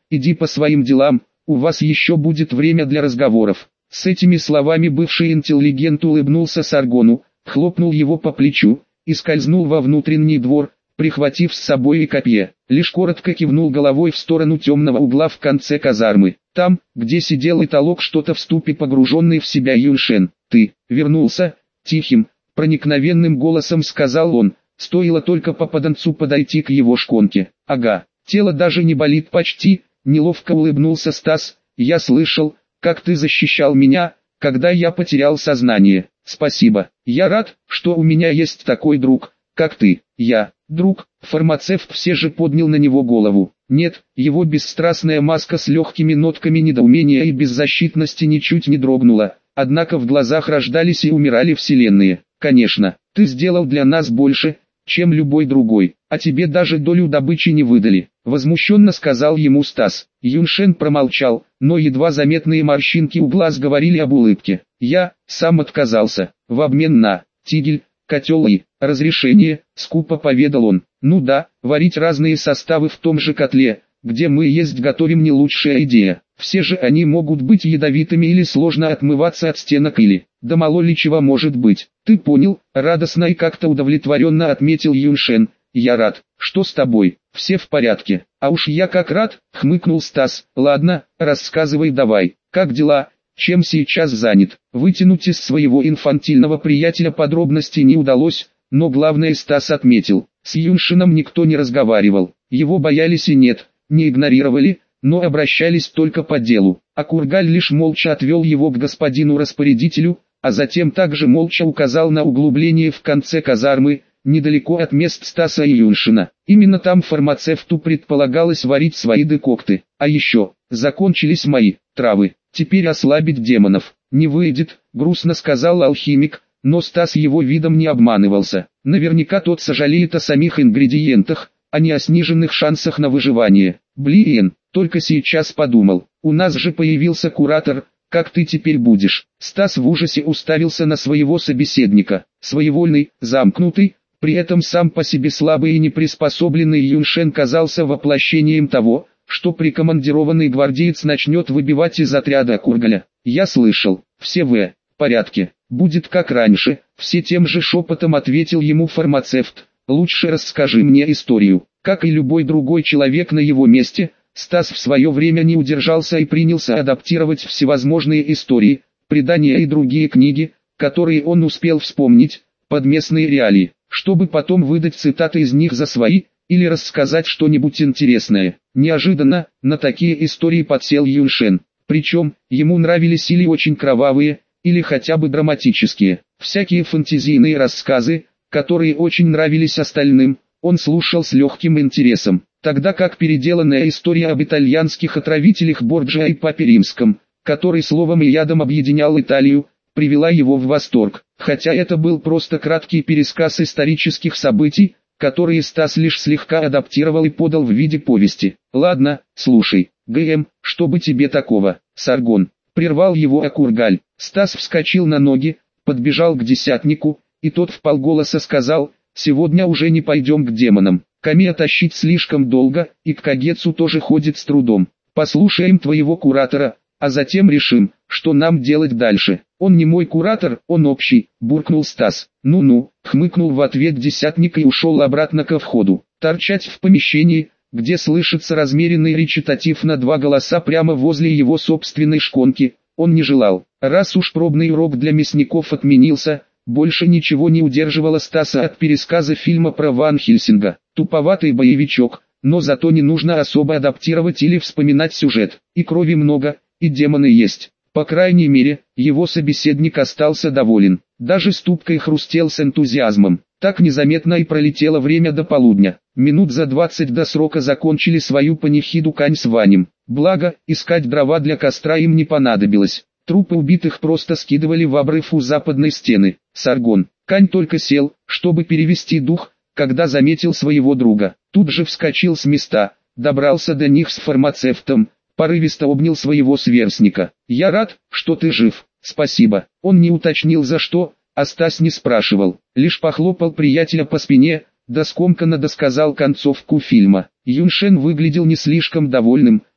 иди по своим делам, у вас еще будет время для разговоров». С этими словами бывший интеллигент улыбнулся Саргону, хлопнул его по плечу и скользнул во внутренний двор, прихватив с собой и копье. Лишь коротко кивнул головой в сторону темного угла в конце казармы. Там, где сидел и толок что-то в ступе погруженный в себя Юньшен. «Ты вернулся?» — тихим, проникновенным голосом сказал он. Стоило только попаданцу подойти к его шконке. «Ага, тело даже не болит почти», — неловко улыбнулся Стас. «Я слышал, как ты защищал меня, когда я потерял сознание. Спасибо. Я рад, что у меня есть такой друг, как ты». «Я, друг?» Фармацевт все же поднял на него голову. Нет, его бесстрастная маска с легкими нотками недоумения и беззащитности ничуть не дрогнула. Однако в глазах рождались и умирали вселенные. «Конечно, ты сделал для нас больше, чем любой другой, а тебе даже долю добычи не выдали», — возмущенно сказал ему Стас. Юньшен промолчал, но едва заметные морщинки у глаз говорили об улыбке. «Я сам отказался, в обмен на тигель, котел и разрешение», — скупо поведал он. «Ну да, варить разные составы в том же котле, где мы есть готовим, не лучшая идея. Все же они могут быть ядовитыми или сложно отмываться от стенок или, да мало ли чего может быть». «Ты понял», — радостно и как-то удовлетворенно отметил Юньшен. «Я рад, что с тобой все в порядке». «А уж я как рад», — хмыкнул Стас. «Ладно, рассказывай давай, как дела, чем сейчас занят?» Вытянуть из своего инфантильного приятеля подробностей не удалось, но главное Стас отметил. С Юньшеном никто не разговаривал, его боялись и нет, не игнорировали, но обращались только по делу. А Кургаль лишь молча отвел его к господину-распорядителю, а затем также молча указал на углубление в конце казармы, недалеко от мест Стаса и Юньшена. Именно там фармацевту предполагалось варить свои декокты. А еще, закончились мои травы, теперь ослабить демонов не выйдет, грустно сказал алхимик, но Стас его видом не обманывался. Наверняка тот сожалеет о самих ингредиентах, а не о сниженных шансах на выживание. Блин, только сейчас подумал, у нас же появился куратор, как ты теперь будешь? Стас в ужасе уставился на своего собеседника. Своевольный, замкнутый, при этом сам по себе слабый и неприспособленный Юньшен казался воплощением того, что прикомандированный гвардеец начнет выбивать из отряда Кургаля. «Я слышал, все в порядке, будет как раньше», — все тем же шепотом ответил ему фармацевт. «Лучше расскажи мне историю». Как и любой другой человек на его месте, Стас в свое время не удержался и принялся адаптировать всевозможные истории, предания и другие книги, которые он успел вспомнить, под местные реалии, чтобы потом выдать цитаты из них за свои, или рассказать что-нибудь интересное. Неожиданно, на такие истории подсел Юньшен. Причем, ему нравились или очень кровавые, или хотя бы драматические. Всякие фантазийные рассказы, которые очень нравились остальным, он слушал с легким интересом. Тогда как переделанная история об итальянских отравителях Борджиа и Папе Римском, который словом и ядом объединял Италию, привела его в восторг. Хотя это был просто краткий пересказ исторических событий, которые Стас лишь слегка адаптировал и подал в виде повести. «Ладно, слушай, ГМ, что бы тебе такого, Саргон?» Прервал его Акургаль. Стас вскочил на ноги, подбежал к десятнику, и тот вполголоса сказал: «Сегодня уже не пойдем к демонам. Камия тащить слишком долго, и к Кагецу тоже ходит с трудом. Послушаем твоего куратора, а затем решим, что нам делать дальше». «Он не мой куратор, он общий», — буркнул Стас. «Ну-ну», — хмыкнул в ответ десятник и ушел обратно ко входу. Торчать в помещении, где слышится размеренный речитатив на два голоса прямо возле его собственной шконки, он не желал. Раз уж пробный урок для мясников отменился, больше ничего не удерживало Стаса от пересказа фильма про Ван Хельсинга. Туповатый боевичок, но зато не нужно особо адаптировать или вспоминать сюжет. И крови много, и демоны есть. По крайней мере, его собеседник остался доволен. Даже ступкой хрустел с энтузиазмом. Так незаметно и пролетело время до полудня. Минут за двадцать до срока закончили свою панихиду Кань с Ванем. Благо, искать дрова для костра им не понадобилось. Трупы убитых просто скидывали в обрыв у западной стены. Саргон. Кань только сел, чтобы перевести дух, когда заметил своего друга. Тут же вскочил с места, добрался до них с фармацевтом, порывисто обнял своего сверстника. «Я рад, что ты жив, спасибо». Он не уточнил за что, а Стас не спрашивал, лишь похлопал приятеля по спине, да скомканно досказал концовку фильма. Юньшен выглядел не слишком довольным,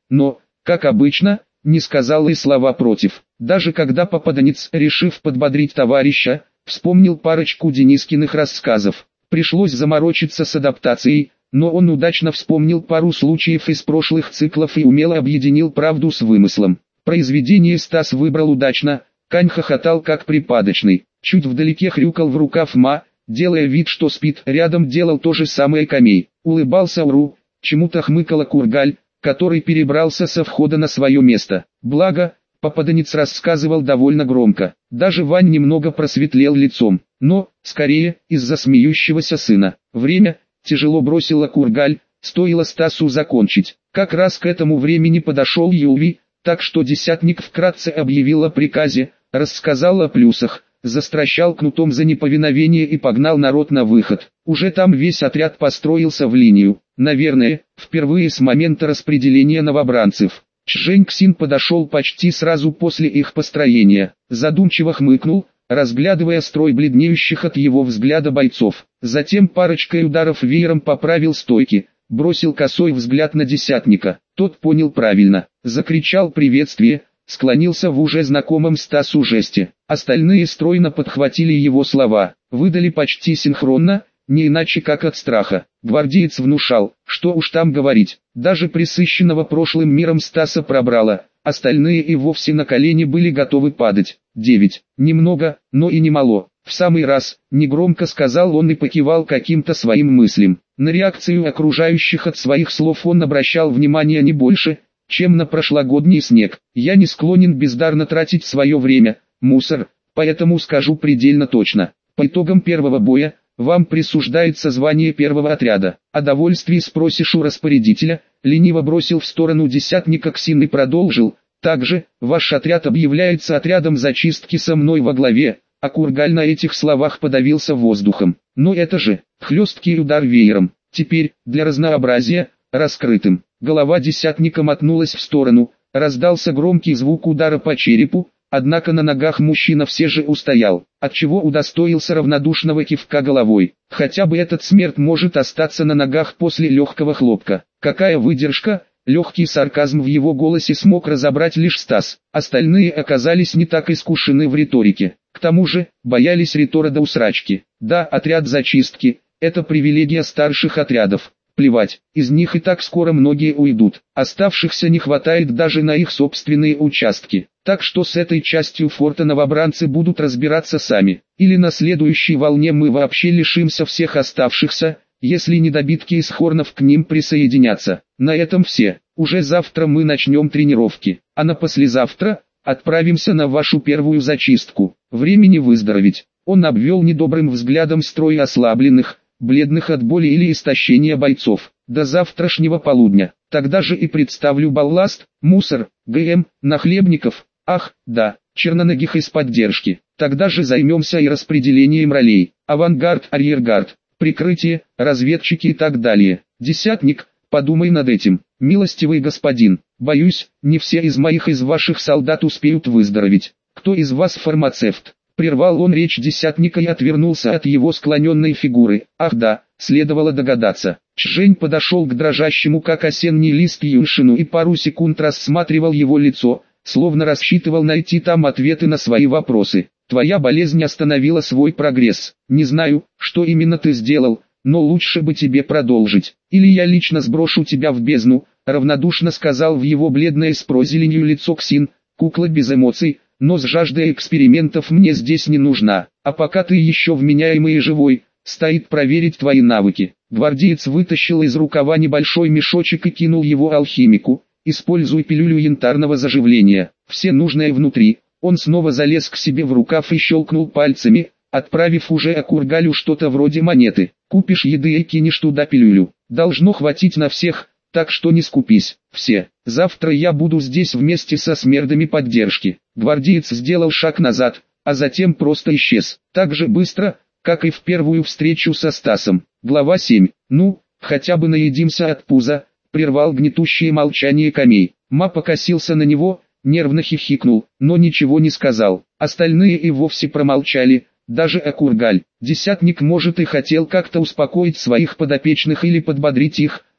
но, как обычно, не сказал и слова против. Даже когда попаданец, решив подбодрить товарища, вспомнил парочку Денискиных рассказов, пришлось заморочиться с адаптацией, но он удачно вспомнил пару случаев из прошлых циклов и умело объединил правду с вымыслом. Произведение Стас выбрал удачно, Кань хохотал как припадочный, чуть вдалеке хрюкал в рукав Ма, делая вид, что спит, рядом делал то же самое Камей, улыбался Уру, чему-то хмыкала Кургаль, который перебрался со входа на свое место. Благо, попаданец рассказывал довольно громко, даже Вань немного просветлел лицом, но, скорее, из-за смеющегося сына. Время, тяжело бросила Кургаль, стоило Стасу закончить. Как раз к этому времени подошел Юви, так что десятник вкратце объявил о приказе, рассказал о плюсах, застращал кнутом за неповиновение и погнал народ на выход. Уже там весь отряд построился в линию, наверное, впервые с момента распределения новобранцев. Чжэнь Ксин подошел почти сразу после их построения, задумчиво хмыкнул, разглядывая строй бледнеющих от его взгляда бойцов. Затем парочкой ударов веером поправил стойки, бросил косой взгляд на десятника. Тот понял правильно, закричал приветствие, склонился в уже знакомом Стасу жесте. Остальные стройно подхватили его слова, выдали почти синхронно, не иначе как от страха. Гвардеец внушал, что уж там говорить, даже пресыщенного прошлым миром Стаса пробрало, остальные и вовсе на колени были готовы падать. Девять. Немного, но и немало. В самый раз, негромко сказал он и покивал каким-то своим мыслям. На реакцию окружающих от своих слов он обращал внимание не больше, чем на прошлогодний снег. Я не склонен бездарно тратить свое время, мусор, поэтому скажу предельно точно. По итогам первого боя, вам присуждается звание первого отряда. О довольствии спросишь у распорядителя, лениво бросил в сторону десятника Ксин и продолжил. Также, ваш отряд объявляется отрядом зачистки со мной во главе, а Кургаль на этих словах подавился воздухом. Но это же, хлесткий удар веером, теперь, для разнообразия, раскрытым. Голова десятника мотнулась в сторону, раздался громкий звук удара по черепу, однако на ногах мужчина все же устоял, отчего удостоился равнодушного кивка головой. Хотя бы этот смерть может остаться на ногах после легкого хлопка. Какая выдержка! Легкий сарказм в его голосе смог разобрать лишь Стас. Остальные оказались не так искушены в риторике. К тому же, боялись ритора до усрачки. Да, отряд зачистки – это привилегия старших отрядов. Плевать, из них и так скоро многие уйдут. Оставшихся не хватает даже на их собственные участки. Так что с этой частью форта новобранцы будут разбираться сами. Или на следующей волне мы вообще лишимся всех оставшихся, если недобитки из хорнов к ним присоединятся. На этом все. Уже завтра мы начнем тренировки, а на послезавтра отправимся на вашу первую зачистку. Времени выздороветь. Он обвел недобрым взглядом строй ослабленных, бледных от боли или истощения бойцов. До завтрашнего полудня. Тогда же и представлю балласт, мусор, ГМ, нахлебников, ах, да, черноногих из поддержки. Тогда же займемся и распределением ролей. Авангард, арьергард, прикрытие, разведчики и так далее. Десятник, подумай над этим, милостивый господин. Боюсь, не все из моих из ваших солдат успеют выздороветь. Кто из вас фармацевт? Прервал он речь десятника и отвернулся от его склоненной фигуры. Ах да, следовало догадаться. Чжэнь подошел к дрожащему как осенний лист юншину и пару секунд рассматривал его лицо, словно рассчитывал найти там ответы на свои вопросы. Твоя болезнь остановила свой прогресс. Не знаю, что именно ты сделал, но лучше бы тебе продолжить. Или я лично сброшу тебя в бездну, равнодушно сказал в его бледное с прозеленью лицо Ксин, кукла без эмоций, но с жаждой экспериментов мне здесь не нужна. А пока ты еще вменяемый и живой, стоит проверить твои навыки. Гвардеец вытащил из рукава небольшой мешочек и кинул его алхимику. Используй пилюлю янтарного заживления. Все нужное внутри. Он снова залез к себе в рукав и щелкнул пальцами, отправив уже Акургалю что-то вроде монеты. Купишь еды и кинешь туда пилюлю. Должно хватить на всех, так что не скупись. Все. Завтра я буду здесь вместе со смердами поддержки. Гвардеец сделал шаг назад, а затем просто исчез. Так же быстро, как и в первую встречу со Стасом. Глава семь. Ну, хотя бы наедимся от пуза, прервал гнетущее молчание Камей. Ма покосился на него, нервно хихикнул, но ничего не сказал. Остальные и вовсе промолчали, даже Акургаль. Десятник может и хотел как-то успокоить своих подопечных или подбодрить их,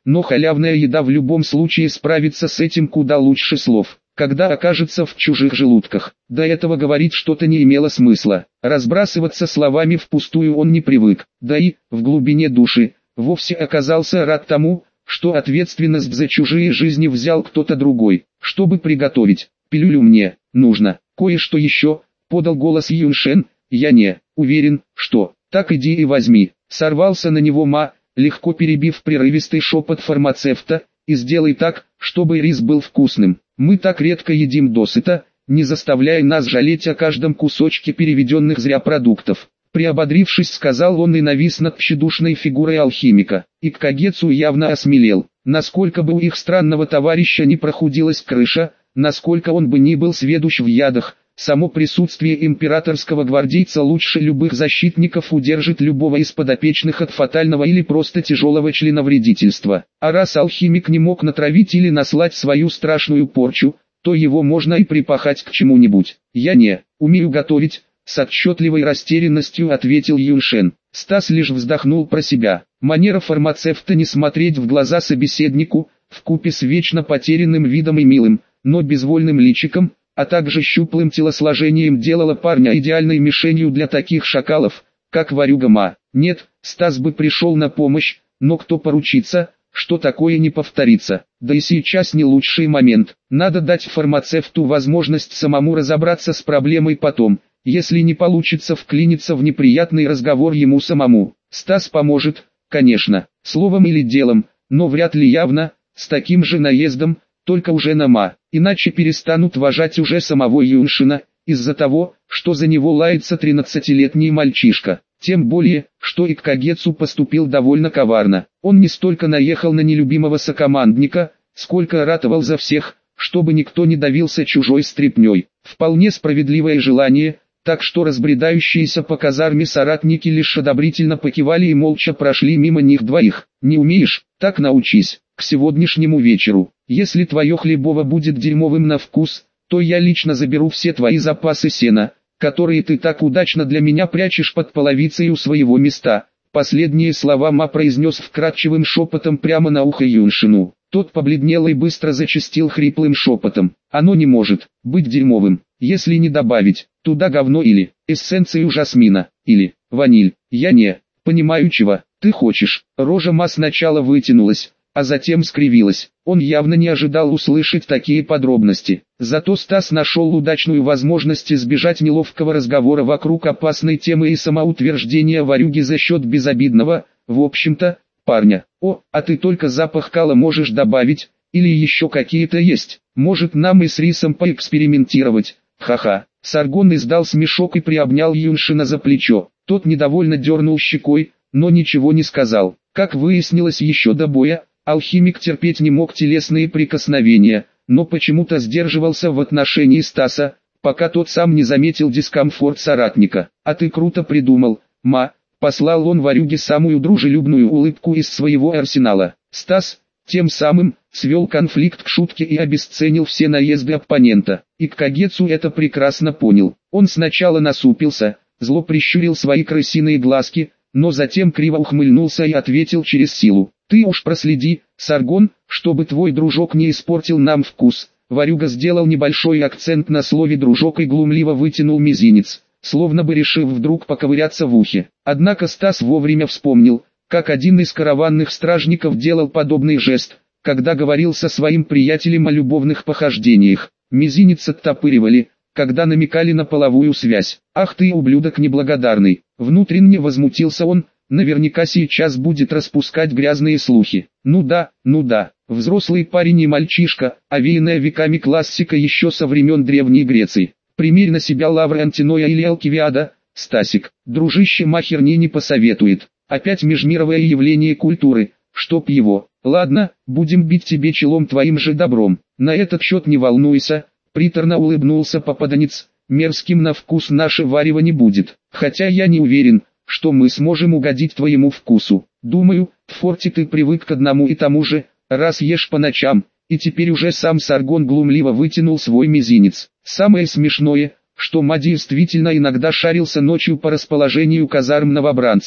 но халявная еда в любом случае справится с этим куда лучше слов, когда окажется в чужих желудках. До этого говорить что-то не имело смысла, разбрасываться словами впустую он не привык, да и, в глубине души, вовсе оказался рад тому, что ответственность за чужие жизни взял кто-то другой, чтобы приготовить. Пилюлю мне нужно, кое-что еще, подал голос Юншен, я не уверен, что, так иди и возьми, сорвался на него Ма, легко перебив прерывистый шепот фармацевта, и сделай так, чтобы рис был вкусным. Мы так редко едим досыта, не заставляя нас жалеть о каждом кусочке переведенных зря продуктов. Приободрившись, сказал он и навис над тщедушной фигурой алхимика, и Кагецу явно осмелел. Насколько бы у их странного товарища не прохудилась крыша, насколько он бы ни был сведущ в ядах, само присутствие императорского гвардейца лучше любых защитников удержит любого из подопечных от фатального или просто тяжелого членовредительства. А раз алхимик не мог натравить или наслать свою страшную порчу, то его можно и припахать к чему-нибудь. «Я не умею готовить», — с отчетливой растерянностью ответил Юншен. Стас лишь вздохнул про себя. Манера фармацевта не смотреть в глаза собеседнику, вкупе с вечно потерянным видом и милым, но безвольным личиком, а также щуплым телосложением делала парня идеальной мишенью для таких шакалов, как Варюга Ма. Нет, Стас бы пришел на помощь, но кто поручится, что такое не повторится. Да и сейчас не лучший момент. Надо дать фармацевту возможность самому разобраться с проблемой потом, если не получится вклиниться в неприятный разговор ему самому. Стас поможет, конечно, словом или делом, но вряд ли явно, с таким же наездом, только уже на Ма, иначе перестанут уважать уже самого Юншена, из-за того, что за него лается тринадцатилетний мальчишка. Тем более, что и Кагецу поступил довольно коварно. Он не столько наехал на нелюбимого сокомандника, сколько ратовал за всех, чтобы никто не давился чужой стряпней. Вполне справедливое желание, так что разбредающиеся по казарме соратники лишь одобрительно покивали и молча прошли мимо них двоих. «Не умеешь? Так научись, к сегодняшнему вечеру. Если твое хлебово будет дерьмовым на вкус, то я лично заберу все твои запасы сена, которые ты так удачно для меня прячешь под половицей у своего места». Последние слова Ма произнес вкрадчивым шепотом прямо на ухо Юншину. Тот побледнел и быстро зачастил хриплым шепотом. «Оно не может быть дерьмовым, если не добавить туда говно или эссенцию жасмина, или ваниль. Я не понимаю, чего ты хочешь». Рожа Ма сначала вытянулась, а затем скривилась. Он явно не ожидал услышать такие подробности. Зато Стас нашел удачную возможность избежать неловкого разговора вокруг опасной темы и самоутверждения Варюги за счет безобидного, в общем-то, парня. «О, а ты только запах кала можешь добавить, или еще какие-то есть? Может, нам и с рисом поэкспериментировать? Ха-ха». Саргон издал смешок и приобнял Юншина за плечо. Тот недовольно дернул щекой, но ничего не сказал. Как выяснилось еще до боя, алхимик терпеть не мог телесные прикосновения, но почему-то сдерживался в отношении Стаса, пока тот сам не заметил дискомфорт соратника. «А ты круто придумал, Ма», — послал он Варюге самую дружелюбную улыбку из своего арсенала. Стас, тем самым, свел конфликт к шутке и обесценил все наезды оппонента. И Кагецу это прекрасно понял. Он сначала насупился, зло прищурил свои крысиные глазки, но затем криво ухмыльнулся и ответил через силу. «Ты уж проследи, Саргон, чтобы твой дружок не испортил нам вкус». Варюга сделал небольшой акцент на слове «дружок» и глумливо вытянул мизинец, словно бы решив вдруг поковыряться в ухе. Однако Стас вовремя вспомнил, как один из караванных стражников делал подобный жест, когда говорил со своим приятелем о любовных похождениях. Мизинец оттопыривали, когда намекали на половую связь. «Ах ты, ублюдок неблагодарный!» Внутренне возмутился он, наверняка сейчас будет распускать грязные слухи. Ну да, ну да, взрослый парень и мальчишка, овеянная веками классика еще со времен Древней Греции. Примерь на себя лавры Антиноя или Алкивиада, Стасик. Дружище Ма херни не посоветует. Опять межмировое явление культуры, чтоб его. Ладно, будем бить тебе челом твоим же добром. На этот счет не волнуйся, приторно улыбнулся попаданец. Мерзким на вкус наше варево не будет. Хотя я не уверен, что мы сможем угодить твоему вкусу. Думаю, в форте ты привык к одному и тому же, раз ешь по ночам, и теперь уже сам Саргон глумливо вытянул свой мизинец. Самое смешное, что Ма действительно иногда шарился ночью по расположению казарм новобранцев.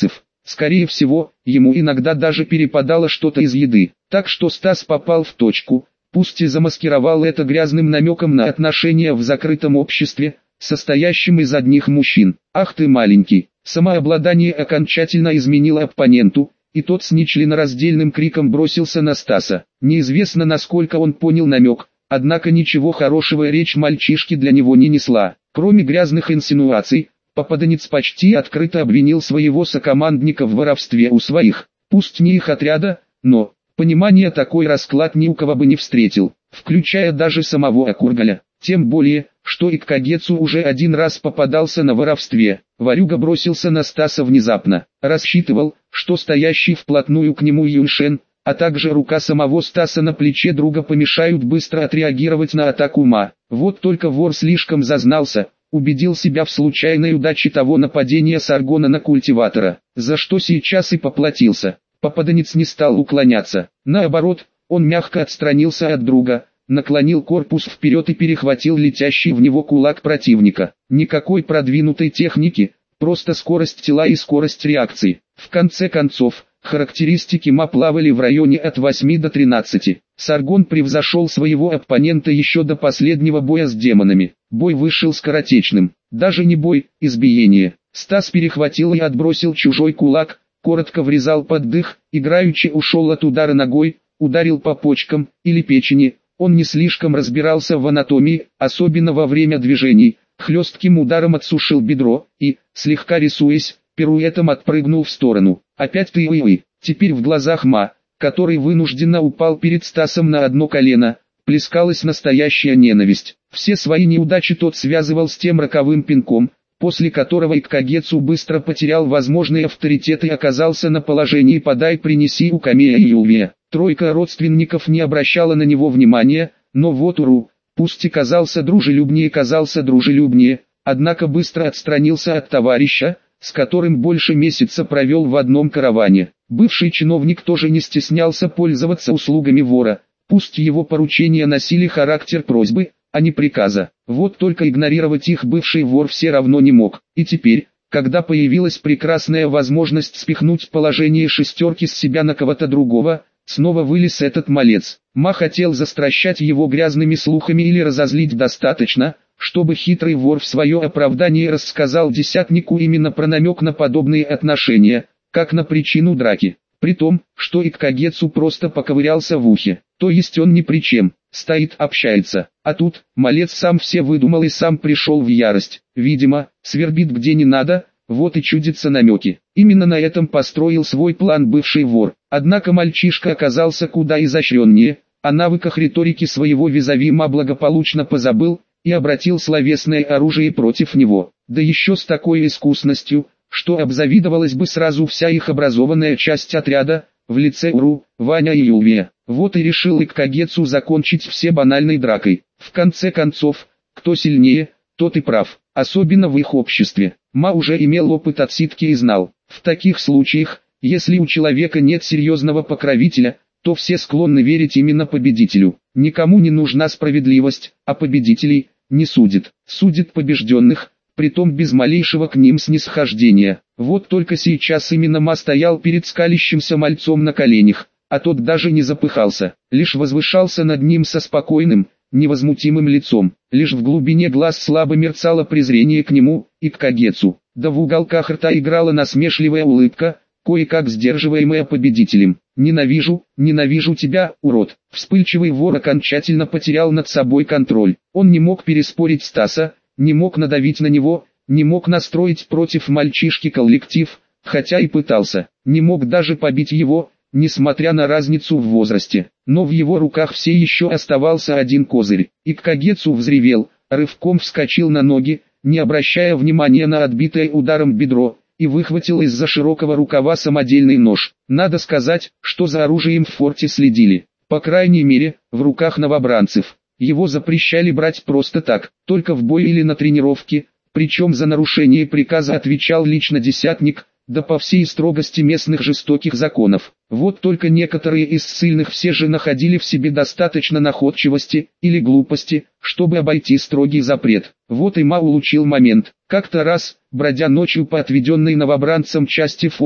Скорее всего, ему иногда даже перепадало что-то из еды. Так что Стас попал в точку, пусть и замаскировал это грязным намеком на отношения в закрытом обществе, состоящем из одних мужчин. «Ах ты маленький!» Самообладание окончательно изменило оппоненту, и тот с нечленораздельным криком бросился на Стаса. Неизвестно, насколько он понял намек, однако ничего хорошего речь мальчишки для него не несла. Кроме грязных инсинуаций, попаданец почти открыто обвинил своего сокомандника в воровстве у своих, пусть не их отряда, но понимания такой расклад ни у кого бы не встретил, включая даже самого Акургаля. Тем более, что и Кагецу уже один раз попадался на воровстве. Ворюга бросился на Стаса внезапно, рассчитывал, что стоящий вплотную к нему Юньшен, а также рука самого Стаса на плече друга помешают быстро отреагировать на атаку Ма. Вот только вор слишком зазнался, убедил себя в случайной удаче того нападения Саргона на культиватора, за что сейчас и поплатился. Попаданец не стал уклоняться, наоборот, он мягко отстранился от друга, наклонил корпус вперед и перехватил летящий в него кулак противника. Никакой продвинутой техники, просто скорость тела и скорость реакции. В конце концов, характеристики Ма плавали в районе от восьми до тринадцати. Саргон превзошел своего оппонента еще до последнего боя с демонами. Бой вышел скоротечным. Даже не бой, избиение. Стас перехватил и отбросил чужой кулак, коротко врезал под дых, играючи ушел от удара ногой, ударил по почкам или печени. Он не слишком разбирался в анатомии, особенно во время движений, хлестким ударом отсушил бедро и, слегка рисуясь, пируэтом отпрыгнул в сторону. Опять ты ой-ой. Теперь в глазах Ма, который вынужденно упал перед Стасом на одно колено, плескалась настоящая ненависть. Все свои неудачи тот связывал с тем роковым пинком, после которого Иккагецу быстро потерял возможный авторитет и оказался на положении «подай, принеси у Камея и Ювия». Тройка родственников не обращала на него внимания, но вот Уру, пусть и казался дружелюбнее, казался дружелюбнее, однако быстро отстранился от товарища, с которым больше месяца провел в одном караване. Бывший чиновник тоже не стеснялся пользоваться услугами вора, пусть его поручения носили характер просьбы, а не приказа. Вот только игнорировать их бывший вор все равно не мог. И теперь, когда появилась прекрасная возможность спихнуть положение шестерки с себя на кого-то другого, снова вылез этот малец. Ма хотел застращать его грязными слухами или разозлить достаточно, чтобы хитрый вор в свое оправдание рассказал десятнику именно про намек на подобные отношения, как на причину драки. При том, что Иккагецу просто поковырялся в ухе, то есть он ни при чем, стоит общается. А тут, малец сам все выдумал и сам пришел в ярость. Видимо, свербит где не надо, вот и чудятся намеки. Именно на этом построил свой план бывший вор. Однако мальчишка оказался куда изощреннее, о навыках риторики своего визави Ма благополучно позабыл, и обратил словесное оружие против него. Да еще с такой искусностью, что обзавидовалась бы сразу вся их образованная часть отряда, в лице Уру, Ваня и Ювия. Вот и решил Иккагецу закончить все банальной дракой. В конце концов, кто сильнее, тот и прав, особенно в их обществе. Ма уже имел опыт отсидки и знал, в таких случаях, если у человека нет серьезного покровителя, то все склонны верить именно победителю. Никому не нужна справедливость, а победителей не судит, судит побежденных, притом без малейшего к ним снисхождения. Вот только сейчас именно Ма стоял перед скалящимся мальцом на коленях, а тот даже не запыхался, лишь возвышался над ним со спокойным, невозмутимым лицом. Лишь в глубине глаз слабо мерцало презрение к нему и к Кагецу, да в уголках рта играла насмешливая улыбка, кое-как сдерживаемая победителем. «Ненавижу, ненавижу тебя, урод!» Вспыльчивый вор окончательно потерял над собой контроль. Он не мог переспорить Стаса, не мог надавить на него, не мог настроить против мальчишки коллектив, хотя и пытался, не мог даже побить его, несмотря на разницу в возрасте. Но в его руках все еще оставался один козырь. Иккагецу взревел, рывком вскочил на ноги, не обращая внимания на отбитое ударом бедро, и выхватил из-за широкого рукава самодельный нож. Надо сказать, что за оружием в форте следили. По крайней мере, в руках новобранцев. Его запрещали брать просто так, только в бой или на тренировке, причем за нарушение приказа отвечал лично десятник, да по всей строгости местных жестоких законов. Вот только некоторые из ссыльных все же находили в себе достаточно находчивости или глупости, чтобы обойти строгий запрет. Вот и Ма улучил момент. Как-то раз, бродя ночью по отведенной новобранцам части форта,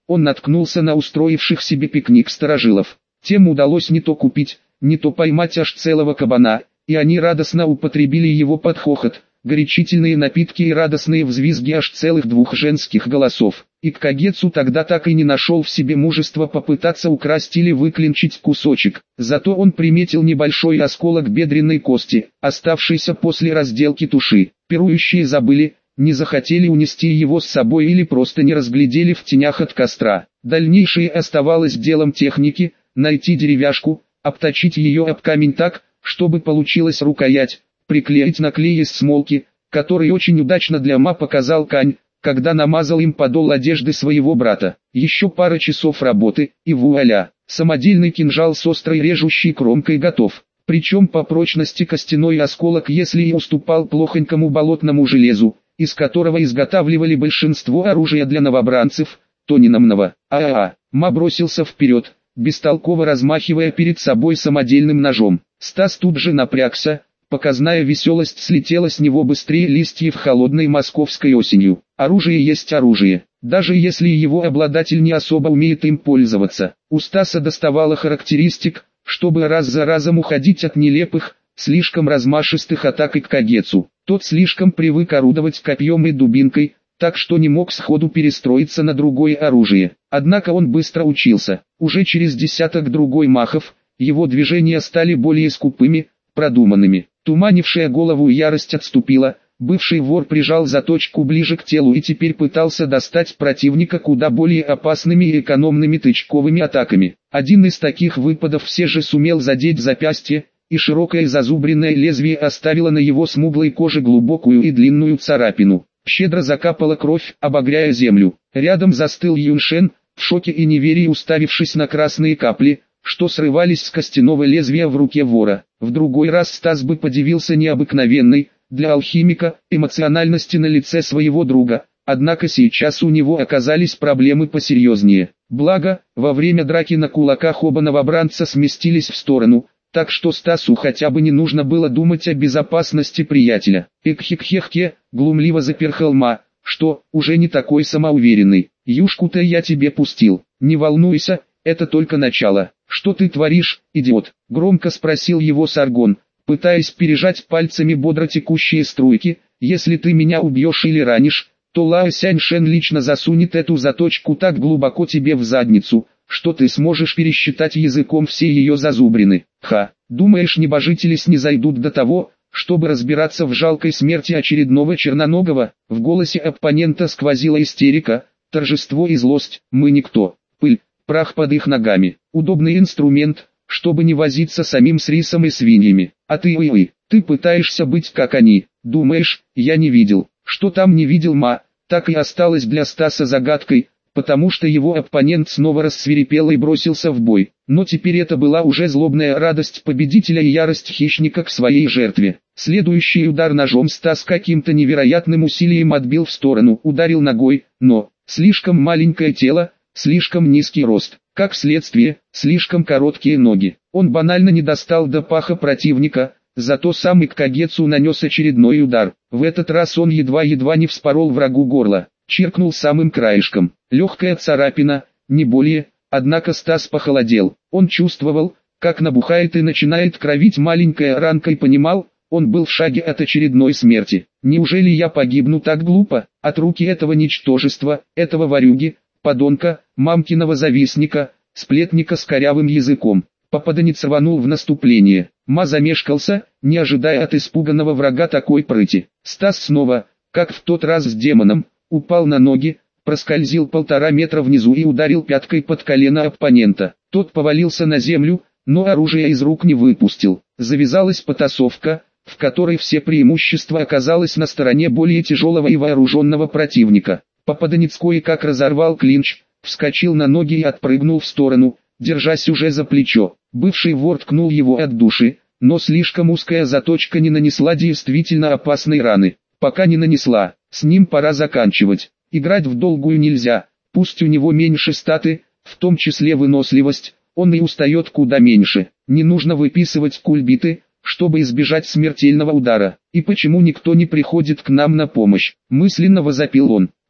он наткнулся на устроивших себе пикник старожилов. Тем удалось не то купить, не то поймать аж целого кабана, и они радостно употребили его под хохот, горячительные напитки и радостные взвизги аж целых двух женских голосов. И Кагецу тогда так и не нашел в себе мужества попытаться украсть или выклинчить кусочек. Зато он приметил небольшой осколок бедренной кости, оставшийся после разделки туши. Пирующие забыли, не захотели унести его с собой или просто не разглядели в тенях от костра. Дальнейшее оставалось делом техники: найти деревяшку, обточить ее об камень так, чтобы получилась рукоять, приклеить на клей из смолки, который очень удачно для Ма показал Кань, когда намазал им подол одежды своего брата. Еще пара часов работы, и вуаля, самодельный кинжал с острой режущей кромкой готов. Причем по прочности костяной осколок если и уступал плохонькому болотному железу, из которого изготавливали большинство оружия для новобранцев, то не намного. А-а-а, Ма бросился вперед, бестолково размахивая перед собой самодельным ножом. Стас тут же напрягся, показная веселость слетела с него быстрее листьев холодной московской осенью. Оружие есть оружие, даже если его обладатель не особо умеет им пользоваться. У Стаса доставало характеристик, чтобы раз за разом уходить от нелепых, слишком размашистых атак и к Кагецу. Тот слишком привык орудовать копьем и дубинкой, так что не мог сходу перестроиться на другое оружие. Однако он быстро учился. Уже через десяток другой махов, его движения стали более скупыми, продуманными. Туманившая голову ярость отступила, бывший вор прижал заточку ближе к телу и теперь пытался достать противника куда более опасными и экономными тычковыми атаками. Один из таких выпадов все же сумел задеть запястье, и широкое зазубренное лезвие оставило на его смуглой коже глубокую и длинную царапину. Щедро закапала кровь, обогряя землю. Рядом застыл Юншен, в шоке и неверии уставившись на красные капли, что срывались с костяного лезвия в руке вора. В другой раз Стас бы подивился необыкновенной, для алхимика, эмоциональности на лице своего друга, однако сейчас у него оказались проблемы посерьезнее. Благо, во время драки на кулаках оба новобранца сместились в сторону, так что Стасу хотя бы не нужно было думать о безопасности приятеля. «Экхек-хек-хе», глумливо заперхал Ма, что, уже не такой самоуверенный. «Юшку-то я тебе пустил, не волнуйся, это только начало». «Что ты творишь, идиот?» — громко спросил его Саргон, пытаясь пережать пальцами бодро текущие струйки. «Если ты меня убьешь или ранишь, то Лао Сяньшен лично засунет эту заточку так глубоко тебе в задницу, что ты сможешь пересчитать языком все ее зазубрины. Ха, думаешь, небожители снизойдут до того, чтобы разбираться в жалкой смерти очередного черноногого?» В голосе оппонента сквозила истерика, торжество и злость. «Мы никто, пыль, прах под их ногами, удобный инструмент, чтобы не возиться самим с рисом и свиньями. А ты, ой-ой, ты пытаешься быть как они, думаешь, я не видел?» Что там не видел Ма, так и осталось для Стаса загадкой, потому что его оппонент снова рассвирепел и бросился в бой. Но теперь это была уже злобная радость победителя и ярость хищника к своей жертве. Следующий удар ножом Стас каким-то невероятным усилием отбил в сторону, ударил ногой, но слишком маленькое тело, слишком низкий рост, как следствие, слишком короткие ноги. Он банально не достал до паха противника, зато сам Иккагецу нанес очередной удар. В этот раз он едва-едва не вспорол врагу горло, чиркнул самым краешком. Легкая царапина, не более, однако Стас похолодел. Он чувствовал, как набухает и начинает кровить маленькая ранка и понимал, он был в шаге от очередной смерти. «Неужели я погибну так глупо, от руки этого ничтожества, этого ворюги, подонка, мамкиного завистника, сплетника с корявым языком?» Попаданец рванул в наступление. Ма замешкался, не ожидая от испуганного врага такой прыти. Стас снова, как в тот раз с демоном, упал на ноги, проскользил полтора метра внизу и ударил пяткой под колено оппонента. Тот повалился на землю, но оружие из рук не выпустил. Завязалась потасовка, в которой все преимущества оказалось на стороне более тяжелого и вооруженного противника. Попаданец кое-как разорвал клинч, вскочил на ноги и отпрыгнул в сторону, держась уже за плечо. Бывший вор ткнул его от души, но слишком узкая заточка не нанесла действительно опасной раны. Пока не нанесла, с ним пора заканчивать. Играть в долгую нельзя, пусть у него меньше статы, в том числе выносливость, он и устает куда меньше. Не нужно выписывать кульбиты, чтобы избежать смертельного удара. И почему никто не приходит к нам на помощь? Мысленно возопил он.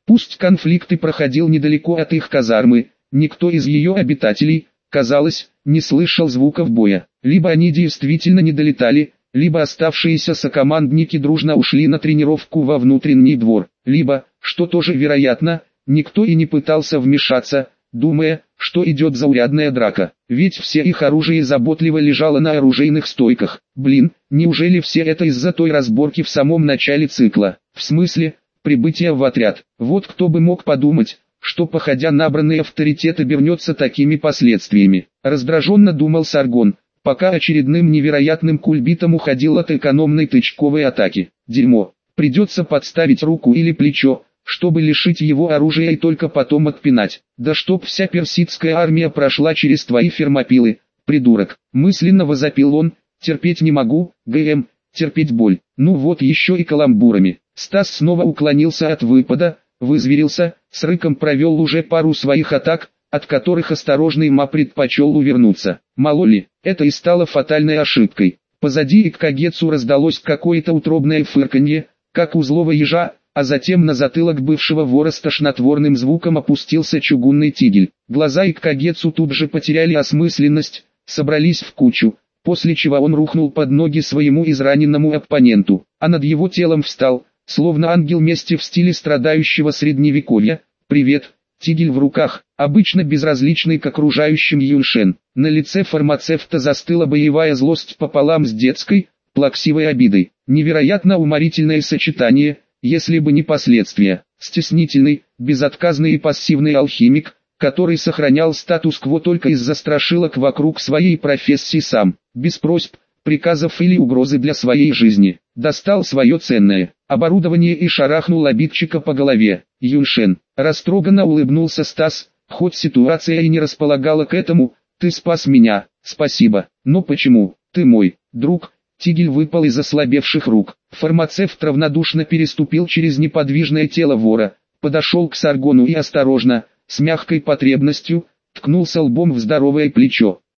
Пусть конфликт и проходил недалеко от их казармы, никто из ее обитателей, казалось, не слышал звуков боя. Либо они действительно не долетали, либо оставшиеся сокомандники дружно ушли на тренировку во внутренний двор, либо, что тоже вероятно, никто и не пытался вмешаться, думая, что идет заурядная драка. Ведь все их оружие заботливо лежало на оружейных стойках. Блин, неужели все это из-за той разборки в самом начале цикла? В смысле, прибытия в отряд. Вот кто бы мог подумать, что походя набранный авторитет обернется такими последствиями. Раздраженно думал Саргон, пока очередным невероятным кульбитом уходил от экономной тычковой атаки. Дерьмо, придется подставить руку или плечо, чтобы лишить его оружия и только потом отпинать. Да чтоб вся персидская армия прошла через твои фермопилы, придурок. Мысленно возопил он, терпеть не могу, ГМ, терпеть боль. Ну вот еще и каламбурами. Стас снова уклонился от выпада, вызверился, с рыком провел уже пару своих атак, от которых осторожный Ма предпочел увернуться. Мало ли, это и стало фатальной ошибкой. Позади и к Кагецу раздалось какое-то утробное фырканье, как у злого ежа, а затем на затылок бывшего вора с тошнотворным звуком опустился чугунный тигель. Глаза Иккагецу тут же потеряли осмысленность, собрались в кучу, после чего он рухнул под ноги своему израненному оппоненту, а над его телом встал, словно ангел мести в стиле страдающего средневековья. «Привет!» Тигель в руках, обычно безразличный к окружающим Юньшен. На лице фармацевта застыла боевая злость пополам с детской, плаксивой обидой. Невероятно уморительное сочетание, если бы не последствия. Стеснительный, безотказный и пассивный алхимик, который сохранял статус-кво только из-за страшилок вокруг своей профессии сам, без просьб, приказов или угрозы для своей жизни, достал свое ценное оборудование и шарахнул обидчика по голове. Юньшен, растроганно улыбнулся Стас, хоть ситуация и не располагала к этому, ты спас меня, спасибо, но почему, ты мой друг. Тигель выпал из ослабевших рук. Фармацевт равнодушно переступил через неподвижное тело вора, подошел к Саргону и осторожно, с мягкой потребностью, ткнулся лбом в здоровое плечо.